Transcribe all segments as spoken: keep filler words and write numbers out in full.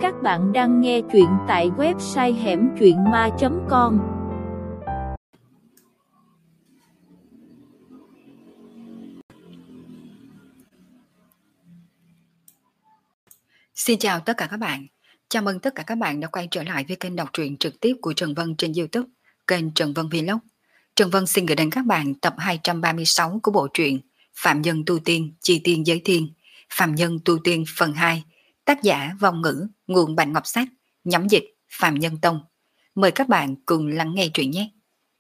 Các bạn đang nghe truyện tại website hẻm truyện ma chấm com. Xin chào tất cả các bạn. Chào mừng tất cả các bạn đã quay trở lại với kênh đọc truyện trực tiếp của Trần Vân trên YouTube, kênh Trần Vân Vlog. Trần Vân xin gửi đến các bạn tập hai trăm ba mươi sáu của bộ truyện Phạm Nhân Tu Tiên, Chi Tiên Giới Thiên, Phạm Nhân Tu Tiên phần hai, tác giả Vong Ngữ, nguồn Bạch Ngọc Sách, nhóm dịch Phạm Nhân Tông. Mời các bạn cùng lắng nghe truyện nhé.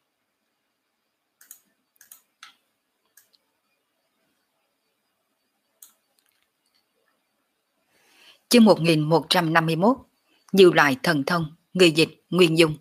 Chương một nghìn một trăm năm mươi mốt, nhiều loại thần thông, người dịch Nguyên Dung.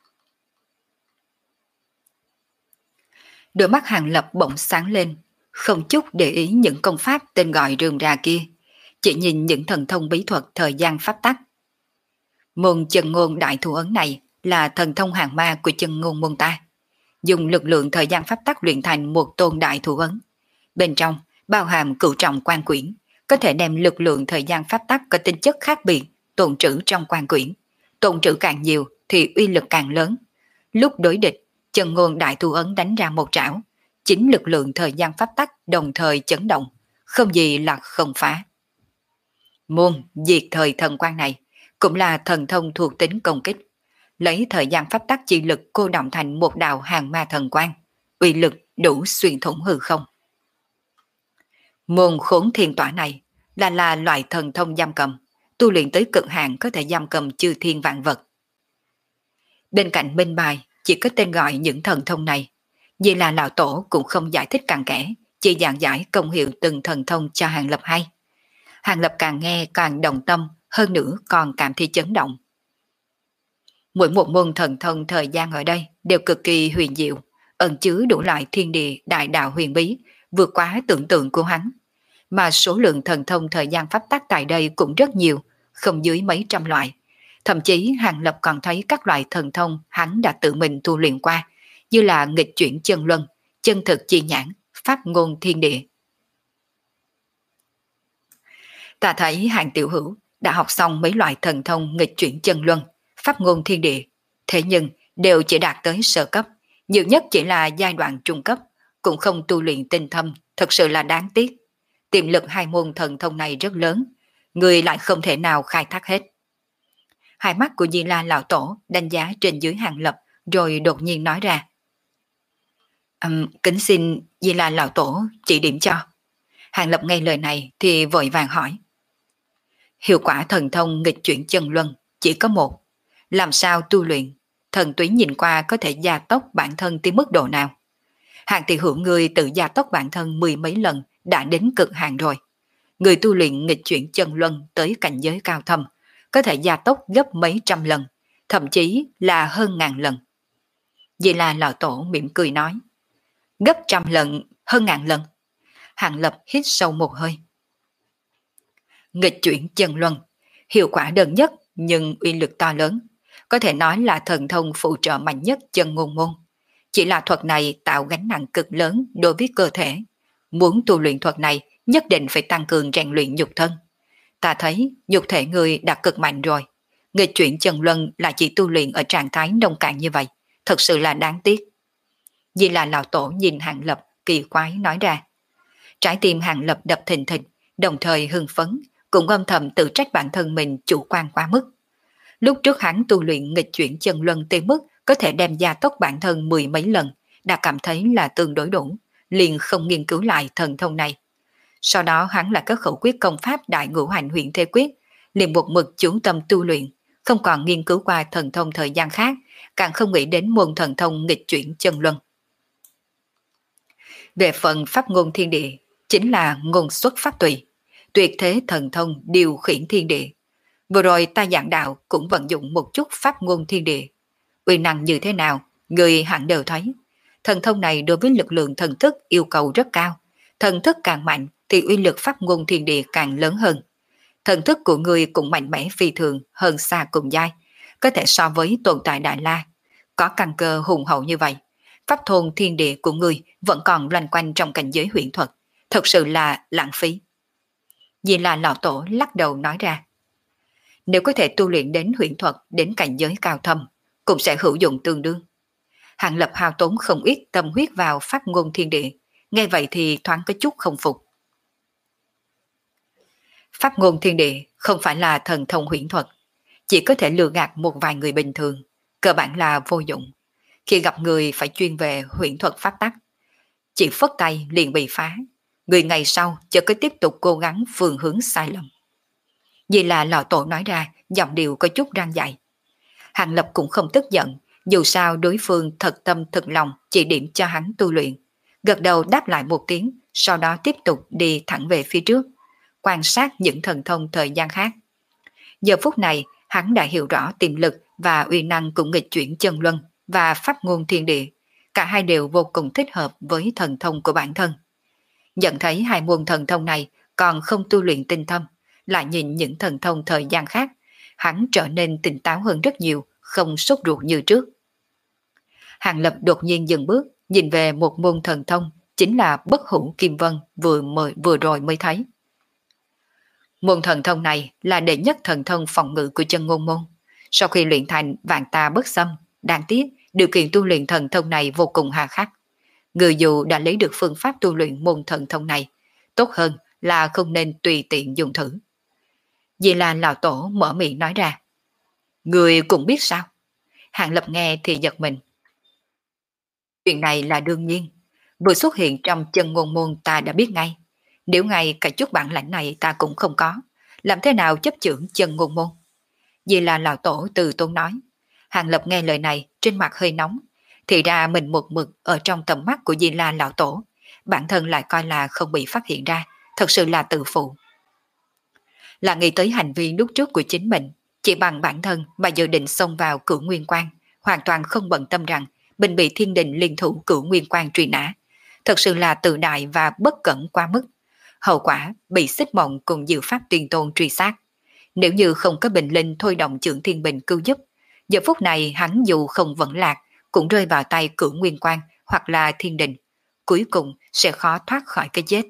Đôi mắt Hàng Lập bỗng sáng lên, không chút để ý những công pháp tên gọi rườm rà kia, chỉ nhìn những thần thông bí thuật thời gian pháp tắc. Môn chân ngôn đại thủ ấn này là thần thông hàng ma của chân ngôn môn ta, dùng lực lượng thời gian pháp tắc luyện thành một tôn đại thủ ấn. Bên trong bao hàm cửu trọng quan quyển, có thể đem lực lượng thời gian pháp tắc có tính chất khác biệt tồn trữ trong quan quyển. Tồn trữ càng nhiều thì uy lực càng lớn. Lúc đối địch, chân ngôn đại thủ ấn đánh ra một trảo, chính lực lượng thời gian pháp tắc đồng thời chấn động, không gì là không phá. Môn diệt thời thần quan này cũng là thần thông thuộc tính công kích, lấy thời gian pháp tắc chi lực cô động thành một đạo hàng ma thần quan, uy lực đủ xuyên thủng hư không. Môn khốn thiên tỏa này là là loại thần thông giam cầm, tu luyện tới cực hạn có thể giam cầm chư thiên vạn vật. Bên cạnh minh bài chỉ có tên gọi những thần thông này, vì là lão tổ cũng không giải thích cặn kẽ, chỉ giảng giải công hiệu từng thần thông cho Hàng Lập hay. Hàng Lập càng nghe càng đồng tâm, hơn nữa còn cảm thấy chấn động. Mỗi một môn thần thông thời gian ở đây đều cực kỳ huyền diệu, ẩn chứa đủ loại thiên địa đại đạo huyền bí, vượt quá tưởng tượng của hắn. Mà số lượng thần thông thời gian pháp tắc tại đây cũng rất nhiều, không dưới mấy trăm loại. Thậm chí Hàng Lập còn thấy các loại thần thông hắn đã tự mình tu luyện qua, như là nghịch chuyển chân luân, chân thực chi nhãn, pháp ngôn thiên địa. Ta thấy Hàng tiểu hữu đã học xong mấy loại thần thông nghịch chuyển chân luân, pháp ngôn thiên địa, thế nhưng đều chỉ đạt tới sơ cấp, nhiều nhất chỉ là giai đoạn trung cấp, cũng không tu luyện tinh thâm, thật sự là đáng tiếc. Tiềm lực hai môn thần thông này rất lớn, người lại không thể nào khai thác hết. Hai mắt của Di La lão tổ đánh giá trên dưới Hàng Lập, rồi đột nhiên nói ra: um, kính xin Di La lão tổ chỉ điểm cho. Hàng Lập nghe lời này thì vội vàng hỏi: hiệu quả thần thông nghịch chuyển chân luân chỉ có một, làm sao tu luyện? Thần túy nhìn qua có thể gia tốc bản thân tới mức độ nào? Hàng tỷ hữu người tự gia tốc bản thân mười mấy lần đã đến cực hạn rồi. Người tu luyện nghịch chuyển chân luân tới cảnh giới cao thâm có thể gia tốc gấp mấy trăm lần, thậm chí là hơn ngàn lần. Vậy là lão tổ mỉm cười nói: gấp trăm lần, hơn ngàn lần. Hàng Lập hít sâu một hơi. Nghịch chuyển chân luân, hiệu quả đơn nhất nhưng uy lực to lớn, có thể nói là thần thông phụ trợ mạnh nhất chân ngôn môn. Chỉ là thuật này tạo gánh nặng cực lớn đối với cơ thể. Muốn tu luyện thuật này nhất định phải tăng cường rèn luyện nhục thân. Ta thấy nhục thể người đã cực mạnh rồi, nghịch chuyển chân luân là chỉ tu luyện ở trạng thái nông cạn như vậy, thật sự là đáng tiếc. Vì là lão tổ nhìn Hàng Lập kỳ quái nói ra. Trái tim Hàng Lập đập thình thịch, đồng thời hưng phấn, cũng âm thầm tự trách bản thân mình chủ quan quá mức. Lúc trước hắn tu luyện nghịch chuyển chân luân tới mức có thể đem gia tốc bản thân mười mấy lần, đã cảm thấy là tương đối đủ, liền không nghiên cứu lại thần thông này. Sau đó hắn lại có khẩu quyết công pháp đại ngũ hành huyền thế quyết, liền một mực chú tâm tu luyện, không còn nghiên cứu qua thần thông thời gian khác, càng không nghĩ đến môn thần thông nghịch chuyển chân luân. Về phần pháp ngôn thiên địa, chính là ngôn xuất pháp tùy, tuyệt thế thần thông điều khiển thiên địa. Vừa rồi ta giảng đạo cũng vận dụng một chút pháp ngôn thiên địa. Uy năng như thế nào, người hẳn đều thấy. Thần thông này đối với lực lượng thần thức yêu cầu rất cao. Thần thức càng mạnh thì uy lực pháp ngôn thiên địa càng lớn hơn. Thần thức của người cũng mạnh mẽ phi thường, hơn xa cùng giai, có thể so với tồn tại Đại La. Có căn cơ hùng hậu như vậy, pháp thôn thiên địa của người vẫn còn loanh quanh trong cảnh giới huyễn thuật, thật sự là lãng phí. Vì là lão tổ lắc đầu nói ra. Nếu có thể tu luyện đến huyễn thuật đến cảnh giới cao thâm, cũng sẽ hữu dụng tương đương. Hàng Lập hao tốn không ít tâm huyết vào pháp ngôn thiên địa, nghe vậy thì thoáng có chút không phục. Pháp ngôn thiên địa không phải là thần thông huyễn thuật, chỉ có thể lừa gạt một vài người bình thường, cơ bản là vô dụng. Khi gặp người phải chuyên về huyễn thuật pháp tắc, chỉ phất tay liền bị phá, người ngày sau chợt có tiếp tục cố gắng phương hướng sai lầm. Vì là lò tổ nói ra, giọng điệu có chút rang dại. Hàng Lập cũng không tức giận, dù sao đối phương thật tâm thực lòng chỉ điểm cho hắn tu luyện. Gật đầu đáp lại một tiếng, sau đó tiếp tục đi thẳng về phía trước, quan sát những thần thông thời gian khác. Giờ phút này, hắn đã hiểu rõ tiềm lực và uy năng của nghịch chuyển chân luân và pháp ngôn thiên địa. Cả hai đều vô cùng thích hợp với thần thông của bản thân. Nhận thấy hai môn thần thông này còn không tu luyện tinh thâm, lại nhìn những thần thông thời gian khác, hắn trở nên tỉnh táo hơn rất nhiều, không sốt ruột như trước. Hàng Lập đột nhiên dừng bước, nhìn về một môn thần thông, chính là bất hủ kim vân vừa, mới, vừa rồi mới thấy. Môn thần thông này là đệ nhất thần thông phòng ngự của chân ngôn môn. Sau khi luyện thành vạn tà bất xâm, đáng tiếc điều kiện tu luyện thần thông này vô cùng hà khắc. Người dù đã lấy được phương pháp tu luyện môn thần thông này, tốt hơn là không nên tùy tiện dùng thử. Vì là lão tổ mở miệng nói ra. Người cũng biết sao? Hàng Lập nghe thì giật mình. Chuyện này là đương nhiên, vừa xuất hiện trong chân ngôn môn ta đã biết ngay. Nếu ngay cả chút bản lãnh này ta cũng không có, làm thế nào chấp chưởng chân ngôn môn? Vì là lão tổ từ tôn nói. Hàng Lập nghe lời này trên mặt hơi nóng, thì ra mình một mực ở trong tầm mắt của Di La lão tổ, bản thân lại coi là không bị phát hiện ra, thật sự là tự phụ. Là nghĩ tới hành vi lúc trước của chính mình, chỉ bằng bản thân mà dự định xông vào Cửu Nguyên Quan, hoàn toàn không bận tâm rằng mình bị thiên đình liên thủ Cửu Nguyên Quan truy nã. Thật sự là tự đại và bất cẩn quá mức. Hậu quả bị Xích Mộng cùng Diệu Pháp Tiên Tôn truy sát. Nếu như không có Bình Linh thôi động Chưởng Thiên Bình cứu giúp, giờ phút này hắn dù không vẫn lạc, cũng rơi vào tay Cửu Nguyên Quan hoặc là thiên đình, cuối cùng sẽ khó thoát khỏi cái chết.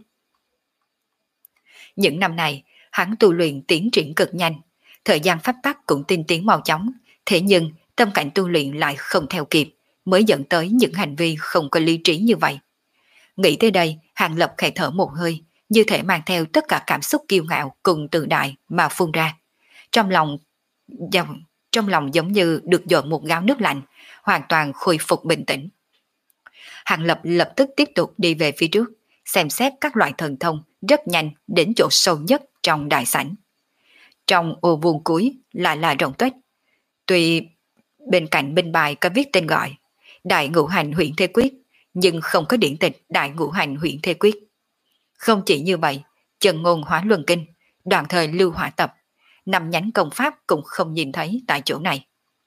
Những năm này, hắn tu luyện tiến triển cực nhanh, thời gian pháp tắc cũng tinh tiến mau chóng, thế nhưng tâm cảnh tu luyện lại không theo kịp, mới dẫn tới những hành vi không có lý trí như vậy. Nghĩ tới đây, Hàng Lập khẽ thở một hơi, như thể mang theo tất cả cảm xúc kiêu ngạo cùng tự đại mà phun ra. Trong lòng, trong lòng giống như được dội một gáo nước lạnh, hoàn toàn khôi phục bình tĩnh. Hàng Lập lập tức tiếp tục đi về phía trước, xem xét các loại thần thông rất nhanh đến chỗ sâu nhất trong đại sảnh. Trong ô vuông cuối lại là rộng tuếch. Tuy bên cạnh bên bài có viết tên gọi Đại Ngũ Hành Huyễn Thế Quyết, nhưng không có điển tịch Đại Ngũ Hành Huyễn Thế Quyết. Không chỉ như vậy, Chân Ngôn Hóa Luân Kinh, đoạn thời Lưu Hỏa Tập, năm nhánh công pháp cũng không nhìn thấy tại chỗ này.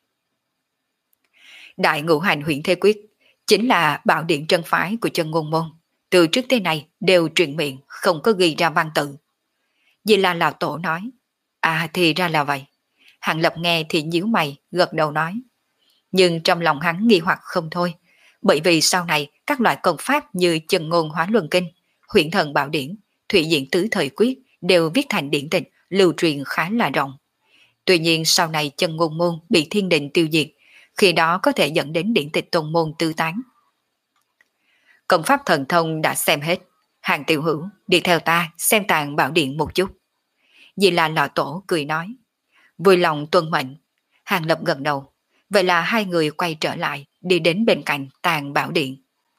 Đại Ngũ Hành Huyễn Thế Quyết chính là bảo điện trân phái của Chân Ngôn môn, từ trước tới nay đều truyền miệng, không có ghi ra văn tự. Vì là lão tổ nói, à thì ra là vậy. Hàng Lập nghe thì nhíu mày, gật đầu nói. Nhưng trong lòng hắn nghi hoặc không thôi, bởi vì sau này các loại công pháp như Chân Ngôn Hóa Luân Kinh, Huyễn Thần Bảo Điển, Thủy Diện Tứ Thời Quyết đều viết thành điển tịch, lưu truyền khá là rộng. Tuy nhiên sau này Chân Ngôn môn bị thiên đình tiêu diệt, khi đó có thể dẫn đến điển tịch tôn môn tư tán. Công pháp thần thông đã xem hết, Hàng tiểu hữu đi theo ta xem tàng bảo điện một chút. Vì là lão tổ cười nói. Vui lòng tuân mệnh. Hàng Lập gật đầu. Vậy là hai người quay trở lại, đi đến bên cạnh tàng bảo điện.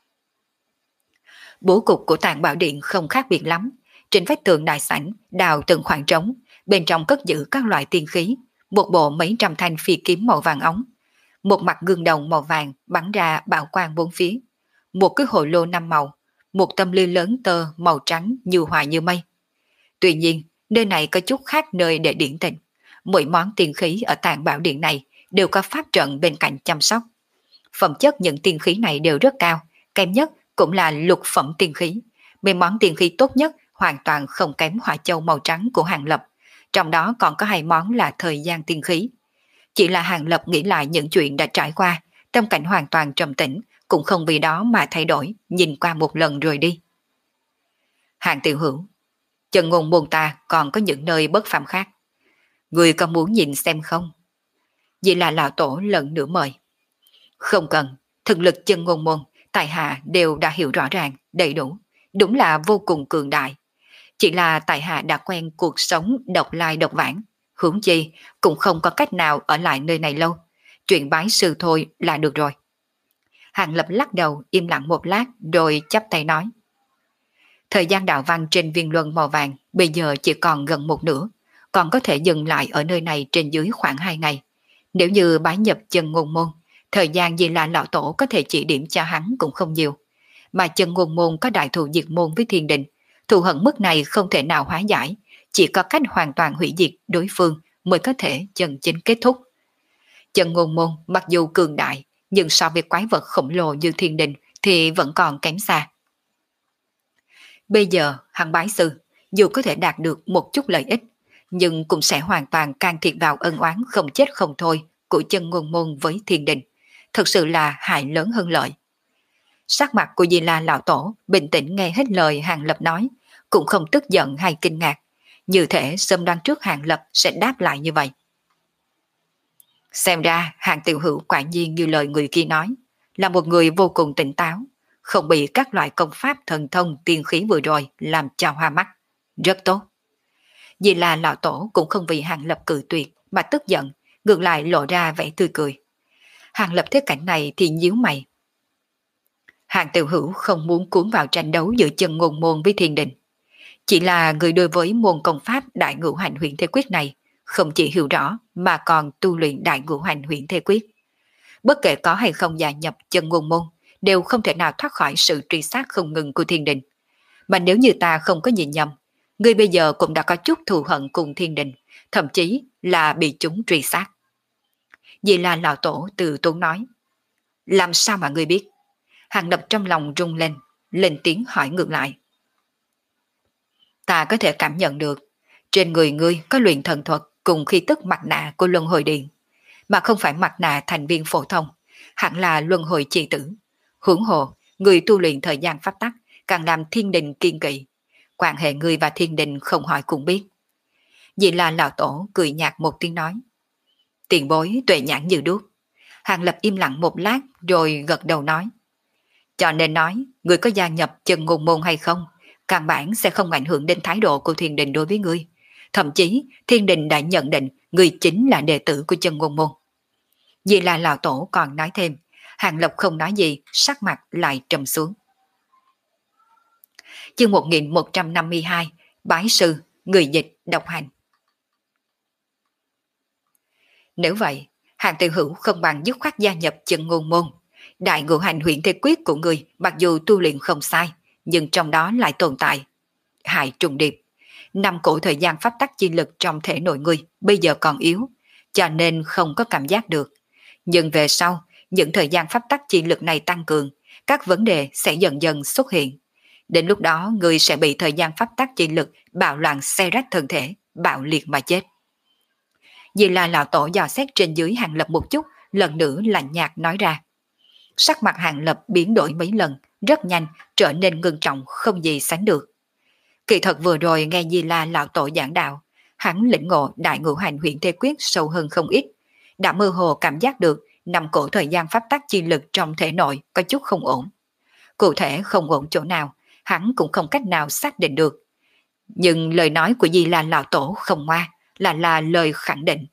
Bố cục của tàng bảo điện không khác biệt lắm. Trên vách tường đại sảnh đào từng khoảng trống, bên trong cất giữ các loại tiên khí, một bộ mấy trăm thanh phi kiếm màu vàng óng, một mặt gương đồng màu vàng bắn ra bảo quang bốn phía, một cái hồ lô năm màu, một tâm ly lớn tơ màu trắng như hòa như mây. Tuy nhiên, nơi này có chút khác nơi để điển tịch. Mỗi món tiên khí ở tàng bảo điện này đều có pháp trận bên cạnh chăm sóc. Phẩm chất những tiên khí này đều rất cao, kém nhất cũng là lục phẩm tiên khí. Mấy món tiên khí tốt nhất hoàn toàn không kém hỏa châu màu trắng của Hàng Lập, trong đó còn có hai món là thời gian tiên khí. Chỉ là Hàng Lập nghĩ lại những chuyện đã trải qua, tâm cảnh hoàn toàn trầm tĩnh, cũng không vì đó mà thay đổi, nhìn qua một lần rồi đi. Hàng tiểu hữu, Chân Ngôn môn ta còn có những nơi bất phàm khác. Người có muốn nhìn xem không? Vì là lão tổ lần nữa mời. Không cần, thực lực chân ngôn môn, tại hạ đều đã hiểu rõ ràng, đầy đủ, đúng là vô cùng cường đại. Chỉ là tại hạ đã quen cuộc sống độc lai độc vãng, huống chi cũng không có cách nào ở lại nơi này lâu. Chuyện bái sư thôi là được rồi. Hàng Lập lắc đầu im lặng một lát rồi chắp tay nói. Thời gian đạo văn trên viên luân màu vàng bây giờ chỉ còn gần một nửa, còn có thể dừng lại ở nơi này trên dưới khoảng hai ngày. Nếu như bái nhập chân ngôn môn, thời gian gì là lão tổ có thể chỉ điểm cho hắn cũng không nhiều. Mà chân ngôn môn có đại thù diệt môn với thiên đình, thù hận mức này không thể nào hóa giải, chỉ có cách hoàn toàn hủy diệt đối phương mới có thể chân chính kết thúc. Chân ngôn môn mặc dù cường đại, nhưng so với quái vật khổng lồ như thiên đình thì vẫn còn kém xa. Bây giờ hắn bái sư, dù có thể đạt được một chút lợi ích, nhưng cũng sẽ hoàn toàn can thiệp vào ân oán không chết không thôi của chân ngôn môn với thiên đình. Thật sự là hại lớn hơn lợi. Sắc mặt của Di La lão tổ bình tĩnh nghe hết lời Hàng Lập nói, cũng không tức giận hay kinh ngạc, như thể sớm đoán trước Hàng Lập sẽ đáp lại như vậy. Xem ra Hàng tiểu hữu quả nhiên như lời người kia nói, là một người vô cùng tỉnh táo, không bị các loại công pháp thần thông tiên khí vừa rồi làm cho hoa mắt. Rất tốt. Vì là lão tổ cũng không vì Hàng Lập cự tuyệt mà tức giận, ngược lại lộ ra vẻ tươi cười. Hàng Lập thấy cảnh này thì nhíu mày. Hàng tiểu hữu không muốn cuốn vào tranh đấu giữa chân ngôn môn với thiên đình. Chỉ là người đối với môn công pháp đại ngũ hành huyền thế quyết này, không chỉ hiểu rõ mà còn tu luyện đại ngũ hành huyền thế quyết. Bất kể có hay không gia nhập chân ngôn môn, đều không thể nào thoát khỏi sự truy sát không ngừng của thiên đình. Mà nếu như ta không có nhìn nhầm, người bây giờ cũng đã có chút thù hận cùng thiên đình, thậm chí là bị chúng truy sát. Vì là lão tổ từ tốn nói. Làm sao mà ngươi biết? Hàng Lập trong lòng rung lên, lên tiếng hỏi ngược lại. Ta có thể cảm nhận được, trên người ngươi có luyện thần thuật cùng khí tức mặt nạ của luân hồi điện, mà không phải mặt nạ thành viên phổ thông, hẳn là luân hồi chi tử. Huống hồ, người tu luyện thời gian pháp tắc, càng làm thiên đình kiên kỵ. Quan hệ ngươi và thiên đình không hỏi cũng biết. Vì là lão tổ cười nhạt một tiếng nói. Tiền bối tuệ nhãn như đuốc. Hàng Lập im lặng một lát rồi gật đầu nói. Cho nên nói, người có gia nhập chân ngôn môn hay không, căn bản sẽ không ảnh hưởng đến thái độ của thiên đình đối với ngươi. Thậm chí, thiên đình đã nhận định ngươi chính là đệ tử của chân ngôn môn. Vì là lão tổ còn nói thêm, Hàng Lập không nói gì, sắc mặt lại trầm xuống. Chương một nghìn một trăm năm mươi hai, Bái sư, người dịch, độc hành. Nếu vậy, Hàng Tiểu Hữu không bằng dứt khoát gia nhập chân ngôn môn. Đại ngũ hành huyền thế quyết của người mặc dù tu luyện không sai, nhưng trong đó lại tồn tại hại trùng điệp. Năm cổ thời gian pháp tắc chi lực trong thể nội người bây giờ còn yếu, cho nên không có cảm giác được. Nhưng về sau, những thời gian pháp tắc chi lực này tăng cường, các vấn đề sẽ dần dần xuất hiện. Đến lúc đó người sẽ bị thời gian pháp tắc chi lực bạo loạn xé rách thân thể, bạo liệt mà chết. Vì là lão tổ dò xét trên dưới Hàng Lập một chút, lần nữa lạnh nhạt nói ra. Sắc mặt Hàng Lập biến đổi mấy lần, rất nhanh trở nên ngưng trọng không gì sánh được. Kỳ thật vừa rồi nghe Di La lão tổ giảng đạo, hắn lĩnh ngộ đại ngũ hành huyền thế quyết sâu hơn không ít, đã mơ hồ cảm giác được năm cổ thời gian pháp tắc chi lực trong thể nội có chút không ổn. Cụ thể không ổn chỗ nào, hắn cũng không cách nào xác định được. Nhưng lời nói của Di La lão tổ không ngoa, là là lời khẳng định.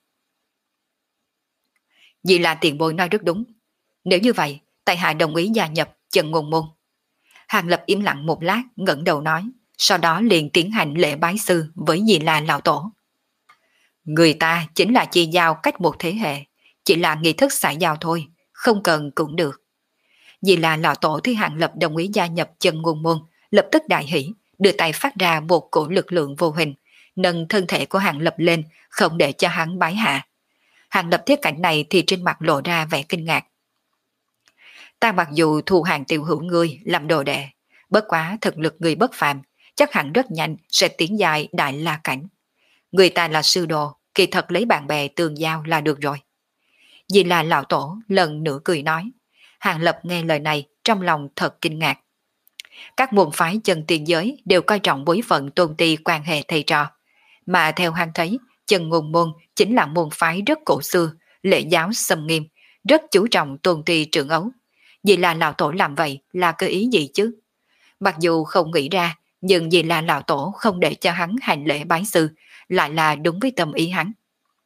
Di La tiền bối nói rất đúng. Nếu như vậy, tại hạ đồng ý gia nhập chân ngôn môn. Hàng Lập im lặng một lát, ngẩng đầu nói, sau đó liền tiến hành lễ bái sư với Di La lão tổ. Người ta chính là chi giao cách một thế hệ, chỉ là nghi thức xã giao thôi, không cần cũng được. Di La lão tổ thấy Hàng Lập đồng ý gia nhập chân ngôn môn, lập tức đại hỉ, đưa tay phát ra một cổ lực lượng vô hình, nâng thân thể của Hàng Lập lên, không để cho hắn bái hạ. Hàng Lập thấy cảnh này thì trên mặt lộ ra vẻ kinh ngạc. Ta mặc dù thu Hàng tiểu hữu ngươi làm đồ đệ, bất quá thực lực người bất phàm, chắc hẳn rất nhanh sẽ tiến dài đại la cảnh. Người ta là sư đồ, kỳ thật lấy bạn bè tương giao là được rồi. Vì là lão tổ lần nữa cười nói. Hàng Lập nghe lời này trong lòng thật kinh ngạc. Các môn phái chân tiên giới đều coi trọng bối phận tôn ti quan hệ thầy trò, mà theo hắn thấy, Chân Ngôn Môn chính là môn phái rất cổ xưa, lễ giáo xâm nghiêm, rất chú trọng tôn ti trưởng ấu. Vì là lão tổ làm vậy là cơ ý gì chứ? Mặc dù không nghĩ ra, nhưng vì là lão tổ không để cho hắn hành lễ bái sư, lại là đúng với tâm ý hắn.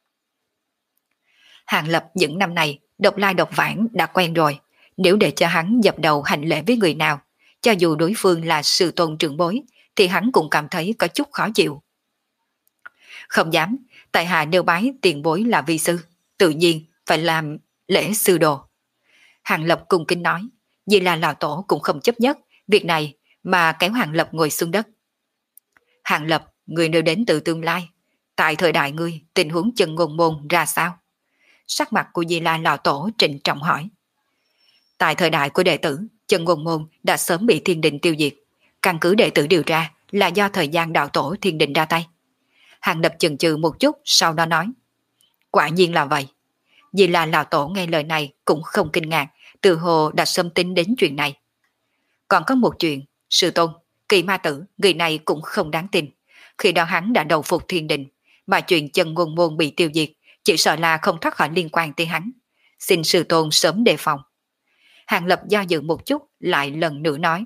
Hàng Lập những năm này độc lai độc vãng đã quen rồi, nếu để cho hắn dập đầu hành lễ với người nào, cho dù đối phương là sư tôn trưởng bối, thì hắn cũng cảm thấy có chút khó chịu. Không dám, tại hạ nêu bái tiền bối là vi sư, tự nhiên phải làm lễ sư đồ. Hàng Lập cung kính nói, vì là lão tổ cũng không chấp nhất việc này mà kéo Hàng Lập ngồi xuống đất. Hàng Lập, người nêu đến từ tương lai, tại thời đại ngươi tình huống Chân Ngôn Môn ra sao? Sắc mặt của Di La lão tổ trịnh trọng hỏi. Tại thời đại của đệ tử, Chân Ngôn Môn đã sớm bị thiên đình tiêu diệt. Căn cứ đệ tử điều tra là do thời gian đạo tổ thiên đình ra tay. Hàng Lập chần chừ một chút, sau đó nói. Quả nhiên là vậy. Vì là lão tổ nghe lời này cũng không kinh ngạc, từ hồ đã sớm tính đến chuyện này. Còn có một chuyện, sư tôn, Kỳ Ma Tử, người này cũng không đáng tin. Khi đó hắn đã đầu phục thiên đình, mà chuyện Chân Ngôn Môn bị tiêu diệt, chỉ sợ là không thoát khỏi liên quan tới hắn. Xin sư tôn sớm đề phòng. Hàng Lập do dự một chút, lại lần nữa nói.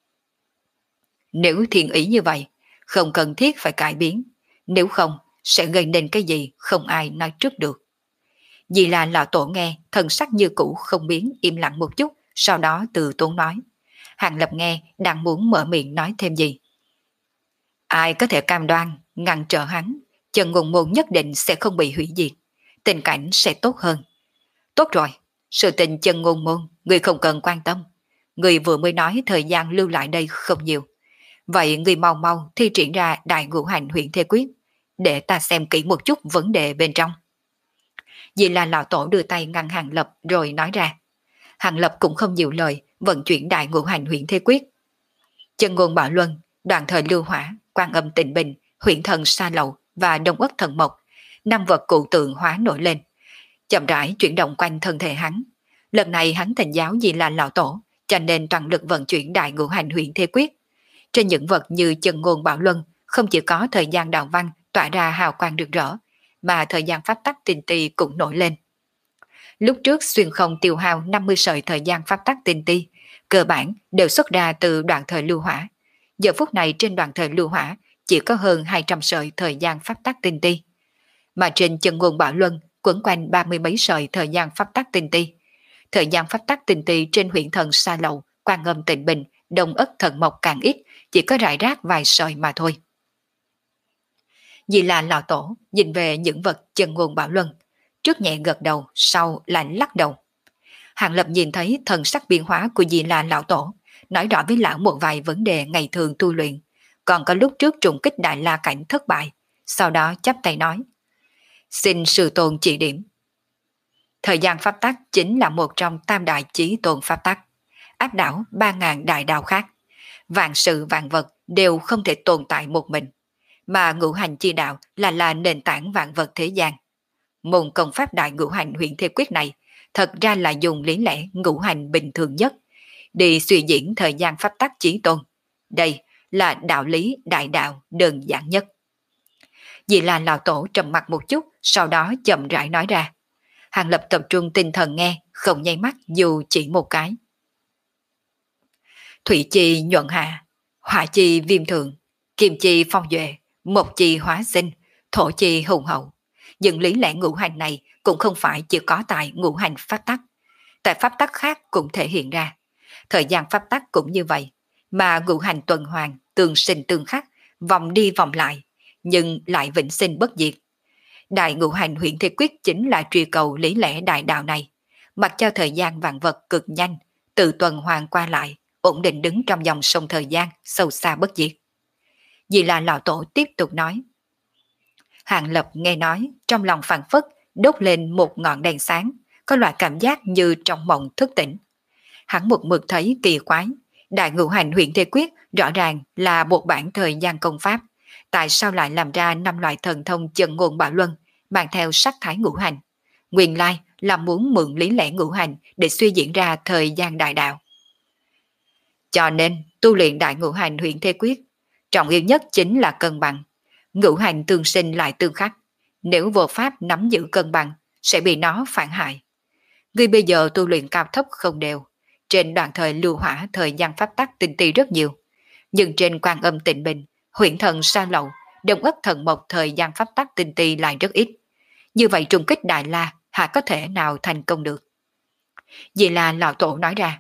Nếu thiên ý như vậy, không cần thiết phải cải biến. Nếu không, sẽ gây nên cái gì không ai nói trước được. Vì là lão tổ nghe, thần sắc như cũ không biến, im lặng một chút, sau đó từ tốn nói. Hàng Lập nghe, đang muốn mở miệng nói thêm gì. Ai có thể cam đoan, ngăn trở hắn, Chân Ngôn Môn nhất định sẽ không bị hủy diệt. Tình cảnh sẽ tốt hơn. Tốt rồi, sự tình Chân Ngôn Môn, người không cần quan tâm. Người vừa mới nói thời gian lưu lại đây không nhiều. Vậy người mau mau thi triển ra đại ngũ hành huyện thế quyết, để ta xem kỹ một chút vấn đề bên trong. Vì là lão tổ đưa tay ngăn Hàng Lập rồi nói ra. Hàng Lập cũng không nhiều lời, vận chuyển đại ngũ hành huyện thế quyết. Chân Ngôn Bảo Luân, Đoạn Thời Lưu Hỏa, Quan Âm Tịnh Bình, Huyện Thần Sa Lậu và Đông Ất Thần Mộc, năm vật cụ tượng hóa nổi lên, chậm rãi chuyển động quanh thân thể hắn. Lần này hắn thành giáo vì là lão tổ, cho nên toàn lực vận chuyển đại ngũ hành huyện thế quyết. Trên những vật như Chân Ngôn Bảo Luân, không chỉ có thời gian đạo văn tỏa ra hào quang rực rỡ, mà thời gian pháp tắc tinh ti cũng nổi lên. Lúc trước xuyên không tiêu hao năm mươi sợi thời gian pháp tắc tinh ti, cơ bản đều xuất ra từ Đoạn Thời Lưu Hỏa. Giờ phút này trên Đoạn Thời Lưu Hỏa chỉ có hơn hai trăm sợi thời gian pháp tắc tinh ti, mà trên Chân Ngôn Bảo Luân quấn quanh ba mươi mấy sợi thời gian pháp tắc tinh ti. Thời gian pháp tắc tinh ti trên Huyện Thần Sa Lậu, Quan Âm Tịnh Bình, Đông Ất Thần Mộc càng ít, chỉ có rải rác vài sợi mà thôi. Vì là lão tổ nhìn về những vật Chân Ngôn Bảo Luân, trước nhẹ gật đầu, sau lạnh lắc đầu. Hàng Lập nhìn thấy thần sắc biến hóa của Di La lão tổ, nói rõ với lão một vài vấn đề ngày thường tu luyện, còn có lúc trước trùng kích đại la cảnh thất bại, sau đó chắp tay nói. Xin sư tôn chỉ điểm. Thời gian pháp tắc chính là một trong tam đại chí tôn pháp tắc, áp đảo ba ngàn đại đạo khác. Vạn sự vạn vật đều không thể tồn tại một mình, mà ngũ hành chi đạo là là nền tảng vạn vật thế gian. Môn công pháp đại ngũ hành huyện thế quyết này thật ra là dùng lý lẽ ngũ hành bình thường nhất để suy diễn thời gian pháp tắc chí tôn. Đây là đạo lý đại đạo đơn giản nhất. Vì là lão tổ trầm mặt một chút, sau đó chậm rãi nói ra. Hàng Lập tập trung tinh thần nghe, không nháy mắt dù chỉ một cái. Thủy chi nhuận hạ, hỏa chi viêm thượng, kim chi phong duệ, mộc chi hóa sinh, thổ chi hùng hậu. Nhưng lý lẽ ngũ hành này cũng không phải chỉ có tại ngũ hành pháp tắc, tại pháp tắc khác cũng thể hiện ra. Thời gian pháp tắc cũng như vậy, mà ngũ hành tuần hoàn, tương sinh tương khắc, vòng đi vòng lại, nhưng lại vĩnh sinh bất diệt. Đại ngũ hành huyện thế quyết chính là truy cầu lý lẽ đại đạo này, mặc cho thời gian vạn vật cực nhanh, tự tuần hoàn qua lại, ổn định đứng trong dòng sông thời gian sâu xa bất diệt. Vì là lão tổ tiếp tục nói. Hàng Lập nghe nói, trong lòng phảng phất đốt lên một ngọn đèn sáng, có loại cảm giác như trong mộng thức tỉnh. Hắn một mực thấy kỳ quái, đại ngũ hành huyện thế quyết rõ ràng là một bản thời gian công pháp, tại sao lại làm ra năm loại thần thông Chân Ngôn Bảo Luân mang theo sắc thái ngũ hành? Nguyên lai là muốn mượn lý lẽ ngũ hành để suy diễn ra thời gian đại đạo. Cho nên tu luyện đại ngũ hành huyện thế quyết, trọng yếu nhất chính là cân bằng. Ngũ hành tương sinh lại tương khắc, nếu vô pháp nắm giữ cân bằng, sẽ bị nó phản hại. Ngươi bây giờ tu luyện cao thấp không đều, trên đoạn thời lưu hỏa thời gian pháp tắc tinh ti rất nhiều, nhưng trên quan âm tịnh bình, huyện thần sa lậu, đông ất thần mộc thời gian pháp tắc tinh ti lại rất ít. Như vậy trùng kích Đại La hả có thể nào thành công được? Vì là lão tổ nói ra.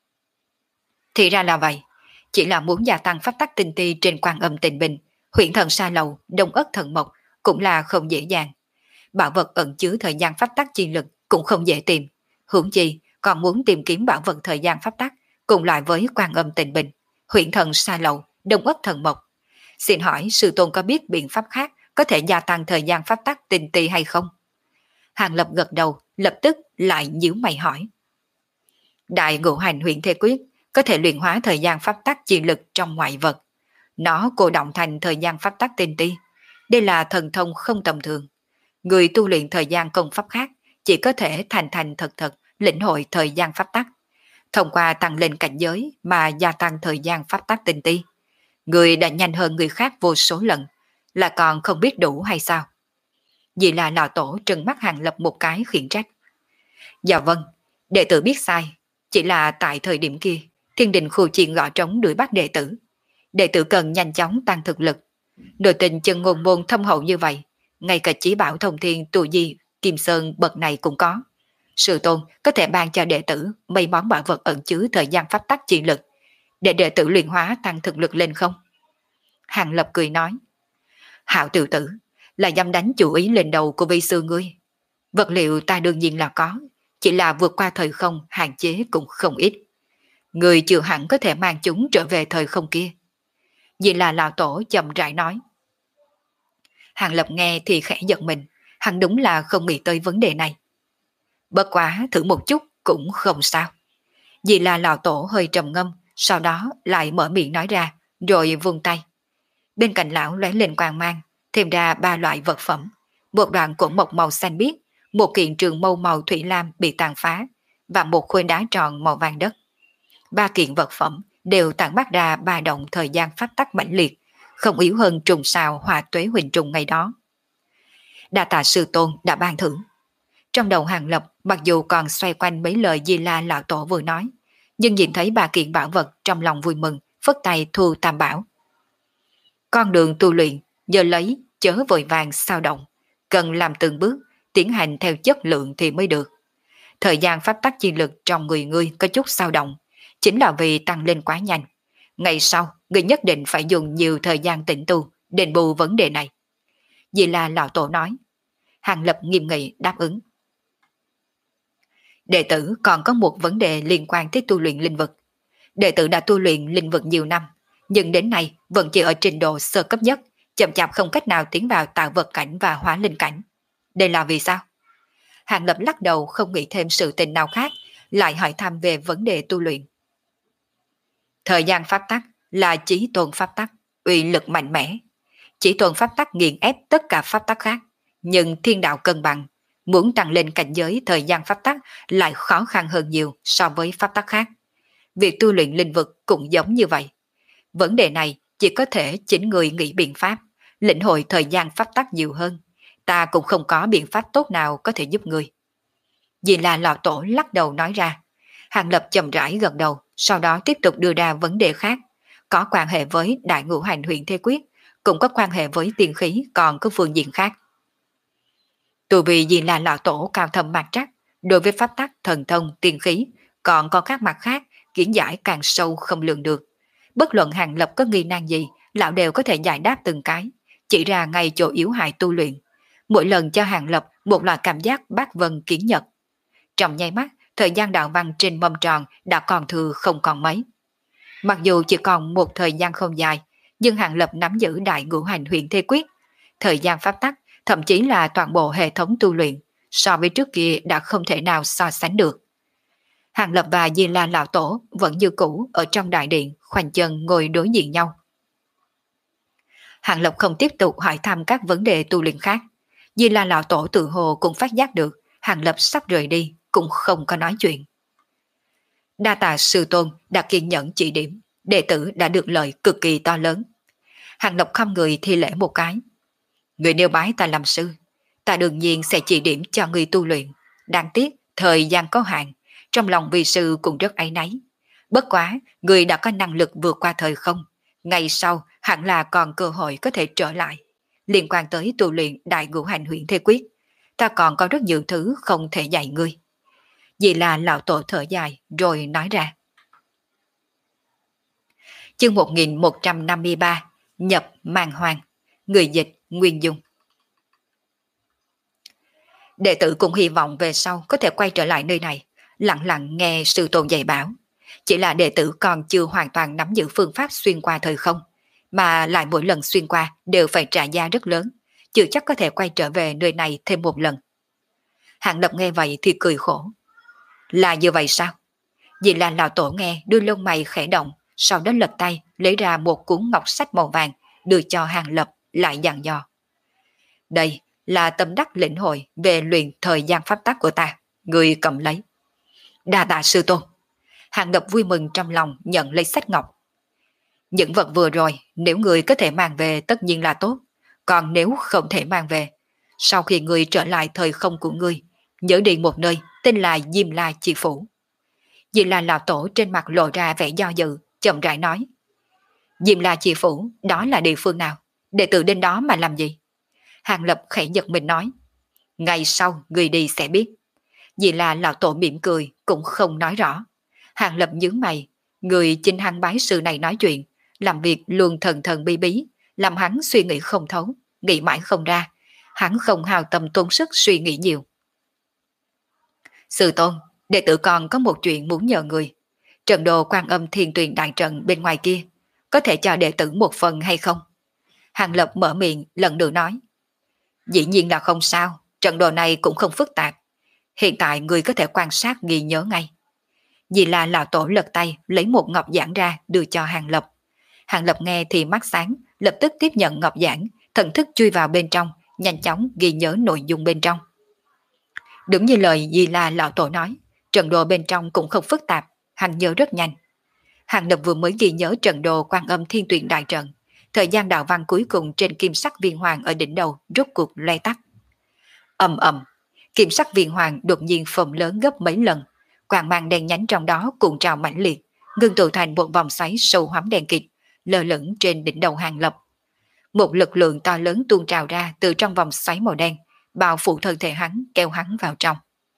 Thì ra là vậy, chỉ là muốn gia tăng pháp tắc tinh ti trên quan âm tịnh bình, huyện thần sa lậu, đông ất thần mộc cũng là không dễ dàng. Bảo vật ẩn chứa thời gian pháp tắc chi lực cũng không dễ tìm. Huống chi còn muốn tìm kiếm bảo vật thời gian pháp tắc cùng loại với quan âm tịnh bình, huyện thần sa lậu, đông ất thần mộc. Xin hỏi sư tôn có biết biện pháp khác có thể gia tăng thời gian pháp tắc tinh ti hay không? Hàng Lập gật đầu, lập tức lại nhíu mày hỏi. Đại ngũ hành huyện thế quyết có thể luyện hóa thời gian pháp tắc chi lực trong ngoại vật. Nó cô động thành thời gian pháp tắc tinh ti. Đây là thần thông không tầm thường. Người tu luyện thời gian công pháp khác chỉ có thể thành thành thật thật lĩnh hội thời gian pháp tắc. Thông qua tăng lên cảnh giới mà gia tăng thời gian pháp tắc tinh ti. Người đã nhanh hơn người khác vô số lần, là còn không biết đủ hay sao? Vì là lão tổ trừng mắt Hàng Lập một cái khiển trách. Dạ vâng, đệ tử biết sai. Chỉ là tại thời điểm kia, thiên đình khu chiên gõ trống đuổi bắt đệ tử. Đệ tử cần nhanh chóng tăng thực lực. Nội tình chân ngôn môn thâm hậu như vậy, ngay cả chí bảo thông thiên tù di, kim sơn bậc này cũng có. Sư tôn có thể ban cho đệ tử mấy món bảo vật ẩn chứa thời gian pháp tắc chi lực, để đệ tử luyện hóa tăng thực lực lên không? Hàng Lập cười nói. Hạo tiểu tử, là dám đánh chủ ý lên đầu của vi sư ngươi. Vật liệu ta đương nhiên là có, chỉ là vượt qua thời không hạn chế cũng không ít. Người chưa hẳn có thể mang chúng trở về thời không kia. Vì là lão tổ chậm rãi nói. Hàng Lập nghe thì khẽ giận mình, hắn đúng là không nghĩ tới vấn đề này. Bất quá thử một chút cũng không sao. Vì là lão tổ hơi trầm ngâm, sau đó lại mở miệng nói ra, rồi vung tay. Bên cạnh lão lóe lên quang mang, thêm ra ba loại vật phẩm. Một đoạn cổ mộc màu xanh biếc, một kiện trường mâu màu thủy lam bị tàn phá, và một khối đá tròn màu vàng đất. Ba kiện vật phẩm đều tản mát ra ba động thời gian pháp tắc mãnh liệt, không yếu hơn trùng sao hòa tuế huỳnh trùng ngày đó. Đa tạ sư tôn đã ban thưởng. Trong đầu Hàng Lập mặc dù còn xoay quanh mấy lời Di La lão tổ vừa nói, nhưng nhìn thấy ba kiện bảo vật trong lòng vui mừng, phất tay thu tam bảo. Con đường tu luyện giờ lấy chớ vội vàng sao động, cần làm từng bước, tiến hành theo chất lượng thì mới được. Thời gian pháp tắc chi lực trong người ngươi có chút sao động, chính là vì tăng lên quá nhanh. Ngày sau, ngươi nhất định phải dùng nhiều thời gian tĩnh tu, đền bù vấn đề này. Vì là lão tổ nói. Hàng Lập nghiêm nghị đáp ứng. Đệ tử còn có một vấn đề liên quan tới tu luyện linh vực. Đệ tử đã tu luyện linh vực nhiều năm, nhưng đến nay vẫn chỉ ở trình độ sơ cấp nhất, chậm chạp không cách nào tiến vào tạo vật cảnh và hóa linh cảnh. Đây là vì sao? Hàng Lập lắc đầu không nghĩ thêm sự tình nào khác, lại hỏi thăm về vấn đề tu luyện. Thời gian pháp tắc là chí tôn pháp tắc, uy lực mạnh mẽ. Chí tôn pháp tắc nghiền ép tất cả pháp tắc khác, nhưng thiên đạo cân bằng, muốn tăng lên cảnh giới thời gian pháp tắc lại khó khăn hơn nhiều so với pháp tắc khác. Việc tu luyện linh vực cũng giống như vậy. Vấn đề này chỉ có thể chính người nghĩ biện pháp, lĩnh hội thời gian pháp tắc nhiều hơn. Ta cũng không có biện pháp tốt nào có thể giúp người. Vì là lão tổ lắc đầu nói ra. Hàng Lập chậm rãi gật đầu, sau đó tiếp tục đưa ra vấn đề khác, có quan hệ với đại ngũ hành huyện thế quyết, cũng có quan hệ với tiên khí, còn có phương diện khác. Tù vì vì là lão tổ cao thâm mặt trắc, đối với pháp tắc, thần thông, tiên khí, còn có các mặt khác, kiến giải càng sâu không lường được. Bất luận Hàng Lập có nghi nan gì, lão đều có thể giải đáp từng cái, chỉ ra ngay chỗ yếu hại tu luyện. Mỗi lần cho Hàng Lập một loại cảm giác bát vân kiến nhật. Trong nháy mắt, thời gian đạo văn trên mâm tròn đã còn thừa không còn mấy. Mặc dù chỉ còn một thời gian không dài, nhưng Hàng Lập nắm giữ đại ngũ hành huyện thế quyết. Thời gian pháp tắc, thậm chí là toàn bộ hệ thống tu luyện, so với trước kia đã không thể nào so sánh được. Hàng Lập và Di La lão tổ vẫn như cũ ở trong đại điện, khoanh chân ngồi đối diện nhau. Hàng Lập không tiếp tục hỏi thăm các vấn đề tu luyện khác. Di La lão tổ tự hồ cũng phát giác được Hàng Lập sắp rời đi, cũng không có nói chuyện. Đa tạ sư tôn đã kiên nhẫn chỉ điểm, đệ tử đã được lợi cực kỳ to lớn. Hàng Lập khom người thi lễ một cái. Người nêu bái ta làm sư, ta đương nhiên sẽ chỉ điểm cho ngươi tu luyện. Đáng tiếc, thời gian có hạn, trong lòng vi sư cũng rất áy náy. Bất quá, ngươi đã có năng lực vượt qua thời không. Ngày sau, hẳn là còn cơ hội có thể trở lại. Liên quan tới tu luyện đại ngũ hành huyền thế quyết, ta còn có rất nhiều thứ không thể dạy ngươi. Vì là lão tổ thở dài rồi nói ra. Chương một nghìn một trăm năm mươi ba, nhập mang hoàng, người dịch Nguyên Dung. Đệ tử cũng hy vọng về sau có thể quay trở lại nơi này, lặng lặng nghe sư tôn dạy bảo. Chỉ là đệ tử còn chưa hoàn toàn nắm giữ phương pháp xuyên qua thời không, mà lại mỗi lần xuyên qua đều phải trả giá rất lớn, chưa chắc có thể quay trở về nơi này thêm một lần. Hạng Lập nghe vậy thì cười khổ. Là như vậy sao? Vì là lão tổ nghe đưa lông mày khẽ động, sau đó lật tay lấy ra một cuốn ngọc sách màu vàng đưa cho Hàng Lập, lại dặn dò. Đây là tâm đắc lĩnh hội về luyện thời gian pháp tắc của ta, người cầm lấy. Đa tạ sư tôn. Hàng Lập vui mừng trong lòng nhận lấy sách ngọc. Những vật vừa rồi nếu người có thể mang về tất nhiên là tốt, còn nếu không thể mang về, sau khi người trở lại thời không của ngươi, nhớ đi một nơi tên là Diêm La Chi Phủ. Vì là lão tổ trên mặt lộ ra vẻ do dự, chậm rãi nói. Diêm La Chi Phủ đó là địa phương nào? Đệ tử đến đó mà làm gì? Hàng Lập khẽ giật mình nói. Ngày sau người đi sẽ biết. Vì là lão tổ mỉm cười cũng không nói rõ. Hàng Lập nhướng mày, người chính hăng bái sư này nói chuyện, làm việc luôn thần thần bí bí, làm hắn suy nghĩ không thấu, nghĩ mãi không ra. Hắn không hào tâm tốn sức suy nghĩ nhiều. Sư tôn, đệ tử còn có một chuyện muốn nhờ người. Trận đồ Quan Âm Thiên Tuyền đại trận bên ngoài kia, có thể cho đệ tử một phần hay không? Hàng Lập mở miệng lần nữa nói. Dĩ nhiên là không sao, trận đồ này cũng không phức tạp. Hiện tại người có thể quan sát ghi nhớ ngay. Vì là lão tổ lật tay lấy một ngọc giản ra đưa cho Hàng Lập. Hàng Lập nghe thì mắt sáng, lập tức tiếp nhận ngọc giản, thần thức chui vào bên trong, nhanh chóng ghi nhớ nội dung bên trong. Đúng như lời Di La lão tổ nói, trận đồ bên trong cũng không phức tạp, hắn nhớ rất nhanh. Hàng Lập vừa mới ghi nhớ trận đồ Quan Âm Thiên Tuyền đại trận, thời gian đạo văn cuối cùng trên kim sắc viên hoàng ở đỉnh đầu rốt cuộc lay tắt. Ầm ầm, kim sắc viên hoàng đột nhiên phồng lớn gấp mấy lần, quang mang đen nhánh trong đó cuộn trào mãnh liệt, ngưng tụ thành một vòng xoáy sâu hoắm đen kịt, lơ lửng trên đỉnh đầu Hàng Lập. Một lực lượng to lớn tuôn trào ra từ trong vòng xoáy màu đen, bao phủ thân thể hắn, kéo hắn vào trong.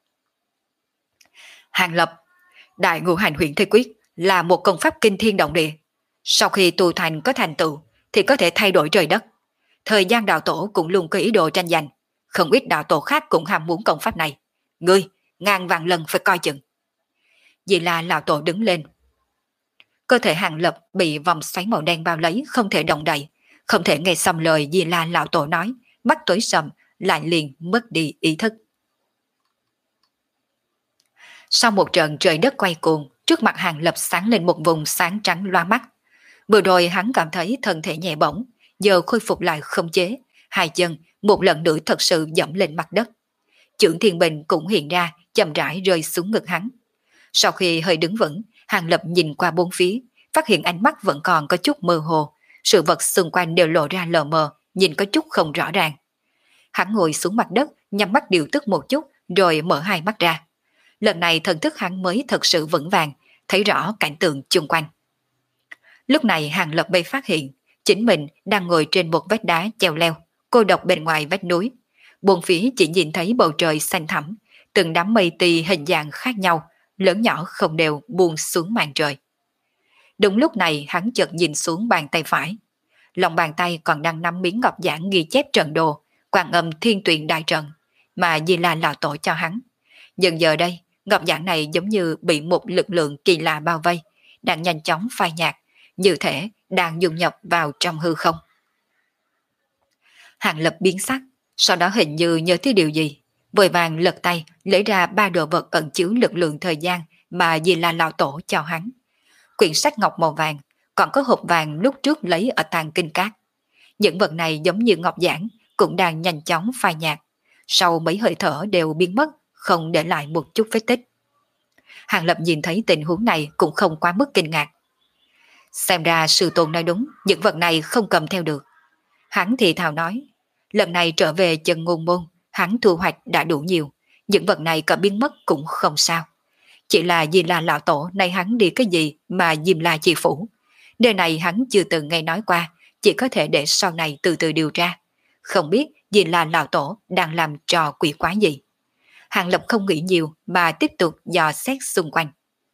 Hàng Lập, đại ngũ hành huyền thế quyết là một công pháp kinh thiên động địa. Sau khi tu thành có thành tựu thì có thể thay đổi trời đất. Thời gian đạo tổ cũng luôn có ý đồ tranh giành, không ít đạo tổ khác cũng ham muốn công pháp này. Ngươi ngàn vạn lần phải coi chừng. Vì là lão tổ đứng lên. Cơ thể Hàng Lập bị vòng xoáy màu đen bao lấy, không thể động đậy, không thể nghe xong lời Vì là lão tổ nói, mắt tối sầm, lại liền mất đi ý thức. Sau một trận trời đất quay cuồng, trước mặt Hàng Lập sáng lên một vùng sáng trắng loa mắt. Vừa rồi hắn cảm thấy thân thể nhẹ bỗng, giờ khôi phục lại không chế, hai chân một lần nữa thật sự dẫm lên mặt đất. Chưởng Thiên Bình cũng hiện ra, chậm rãi rơi xuống ngực hắn. Sau khi hơi đứng vững, Hàng Lập nhìn qua bốn phía, phát hiện ánh mắt vẫn còn có chút mơ hồ, sự vật xung quanh đều lộ ra lờ mờ, nhìn có chút không rõ ràng. Hắn ngồi xuống mặt đất, nhắm mắt điều tức một chút, rồi mở hai mắt ra. Lần này thần thức hắn mới thật sự vững vàng, thấy rõ cảnh tượng chung quanh. Lúc này Hàng Lập bay phát hiện, chính mình đang ngồi trên một vách đá treo leo, cô độc bên ngoài vách núi. Bốn phía chỉ nhìn thấy bầu trời xanh thẳm, từng đám mây tì hình dạng khác nhau, lớn nhỏ không đều buông xuống màn trời. Đúng lúc này hắn chợt nhìn xuống bàn tay phải. Lòng bàn tay còn đang nắm miếng ngọc giản ghi chép trận đồ, Quan Âm Thiên Tuyền đại trận, mà Di La lão tổ cho hắn. Dần giờ đây, ngọc giản này giống như bị một lực lượng kỳ lạ bao vây, đang nhanh chóng phai nhạt, như thể đang dung nhập vào trong hư không. Hàng Lập biến sắc, sau đó hình như nhớ tới điều gì, vội vàng lật tay lấy ra ba đồ vật ẩn chứa lực lượng thời gian mà Di La lão tổ cho hắn. Quyển sách ngọc màu vàng, còn có hộp vàng lúc trước lấy ở tàng kinh cát. Những vật này giống như ngọc giản, cũng đang nhanh chóng phai nhạt, sau mấy hơi thở đều biến mất, không để lại một chút vết tích. Hàng Lập nhìn thấy tình huống này cũng không quá mức kinh ngạc. Xem ra sư tôn nói đúng, những vật này không cầm theo được. Hắn thì thào nói, lần này trở về chân ngôn môn, Hắn thu hoạch đã đủ nhiều, những vật này có biến mất cũng không sao. Chỉ là vì là lão tổ này hắn đi cái gì mà Diêm La chi phủ. Nơi này hắn chưa từng nghe nói qua, chỉ có thể để sau này từ từ điều tra. Không biết vì là lão tổ đang làm trò quỷ quái gì. Hàng Lập không nghĩ nhiều mà tiếp tục dò xét xung quanh.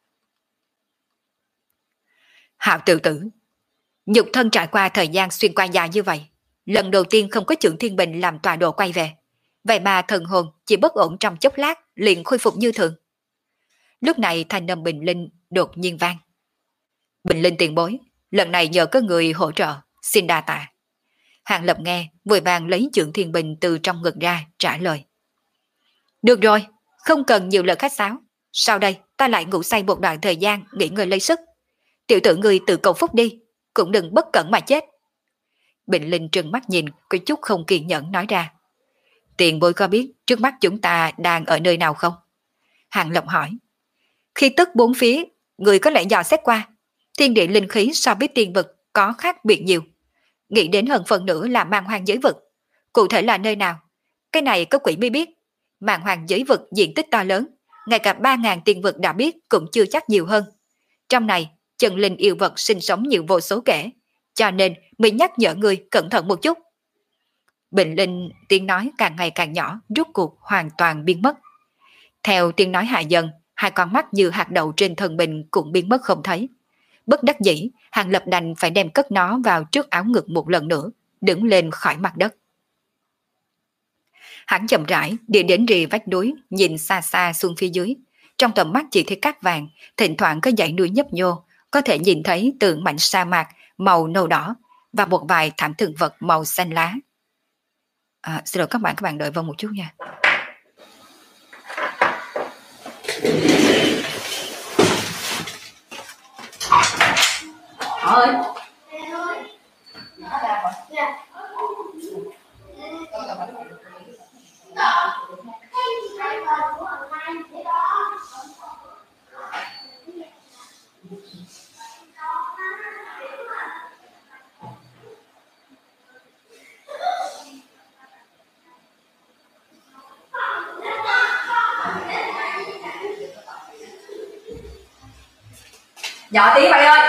Hạo tự tử, nhục thân trải qua thời gian xuyên qua dài như vậy, lần đầu tiên không có trưởng thiên bình làm tọa độ quay về. Vậy mà thần hồn chỉ bất ổn trong chốc lát liền khôi phục như thường. Lúc này thanh âm Bình Linh đột nhiên vang. Bình Linh tiền bối, lần này nhờ có người hỗ trợ, xin đa tạ. Hàng Lập nghe, vội vàng lấy trưởng thiên bình từ trong ngực ra, trả lời. Được rồi, không cần nhiều lời khách sáo. Sau đây, ta lại ngủ say một đoạn thời gian, nghỉ ngơi lấy sức. Tiểu tử người tự cầu phúc đi, cũng đừng bất cẩn mà chết. Bình Linh trừng mắt nhìn, có chút không kiên nhẫn nói ra. Tiền bối có biết trước mắt chúng ta đang ở nơi nào không? Hàng Lập hỏi. Khi tức bốn phía, người có lẽ dò xét qua. Thiên địa linh khí so với tiên vực có khác biệt nhiều. Nghĩ đến hơn phần nữa là mang hoang giới vực. Cụ thể là nơi nào? Cái này có quỷ mới biết. Mang hoang giới vực diện tích to lớn, ngay cả ba ngàn tiên vực đã biết cũng chưa chắc nhiều hơn. Trong này, chân linh yêu vật sinh sống nhiều vô số kể, cho nên mới nhắc nhở người cẩn thận một chút. Bình Linh tiếng nói càng ngày càng nhỏ, rút cuộc hoàn toàn biến mất. Theo tiếng nói hạ dần, hai con mắt như hạt đậu trên thân Bình cũng biến mất không thấy. Bất đắc dĩ, Hàng Lập đành phải đem cất nó vào trước áo ngực một lần nữa, đứng lên khỏi mặt đất. Hắn chậm rãi đi đến rìa vách núi, nhìn xa xa xuống phía dưới. Trong tầm mắt chỉ thấy cát vàng, thỉnh thoảng có dãy núi nhấp nhô, có thể nhìn thấy từng mảnh sa mạc màu nâu đỏ và một vài thảm thực vật màu xanh lá. À, xin lỗi các bạn, các bạn đợi vâng một chút nha. Ơi. Nhỏ tí mày ơi.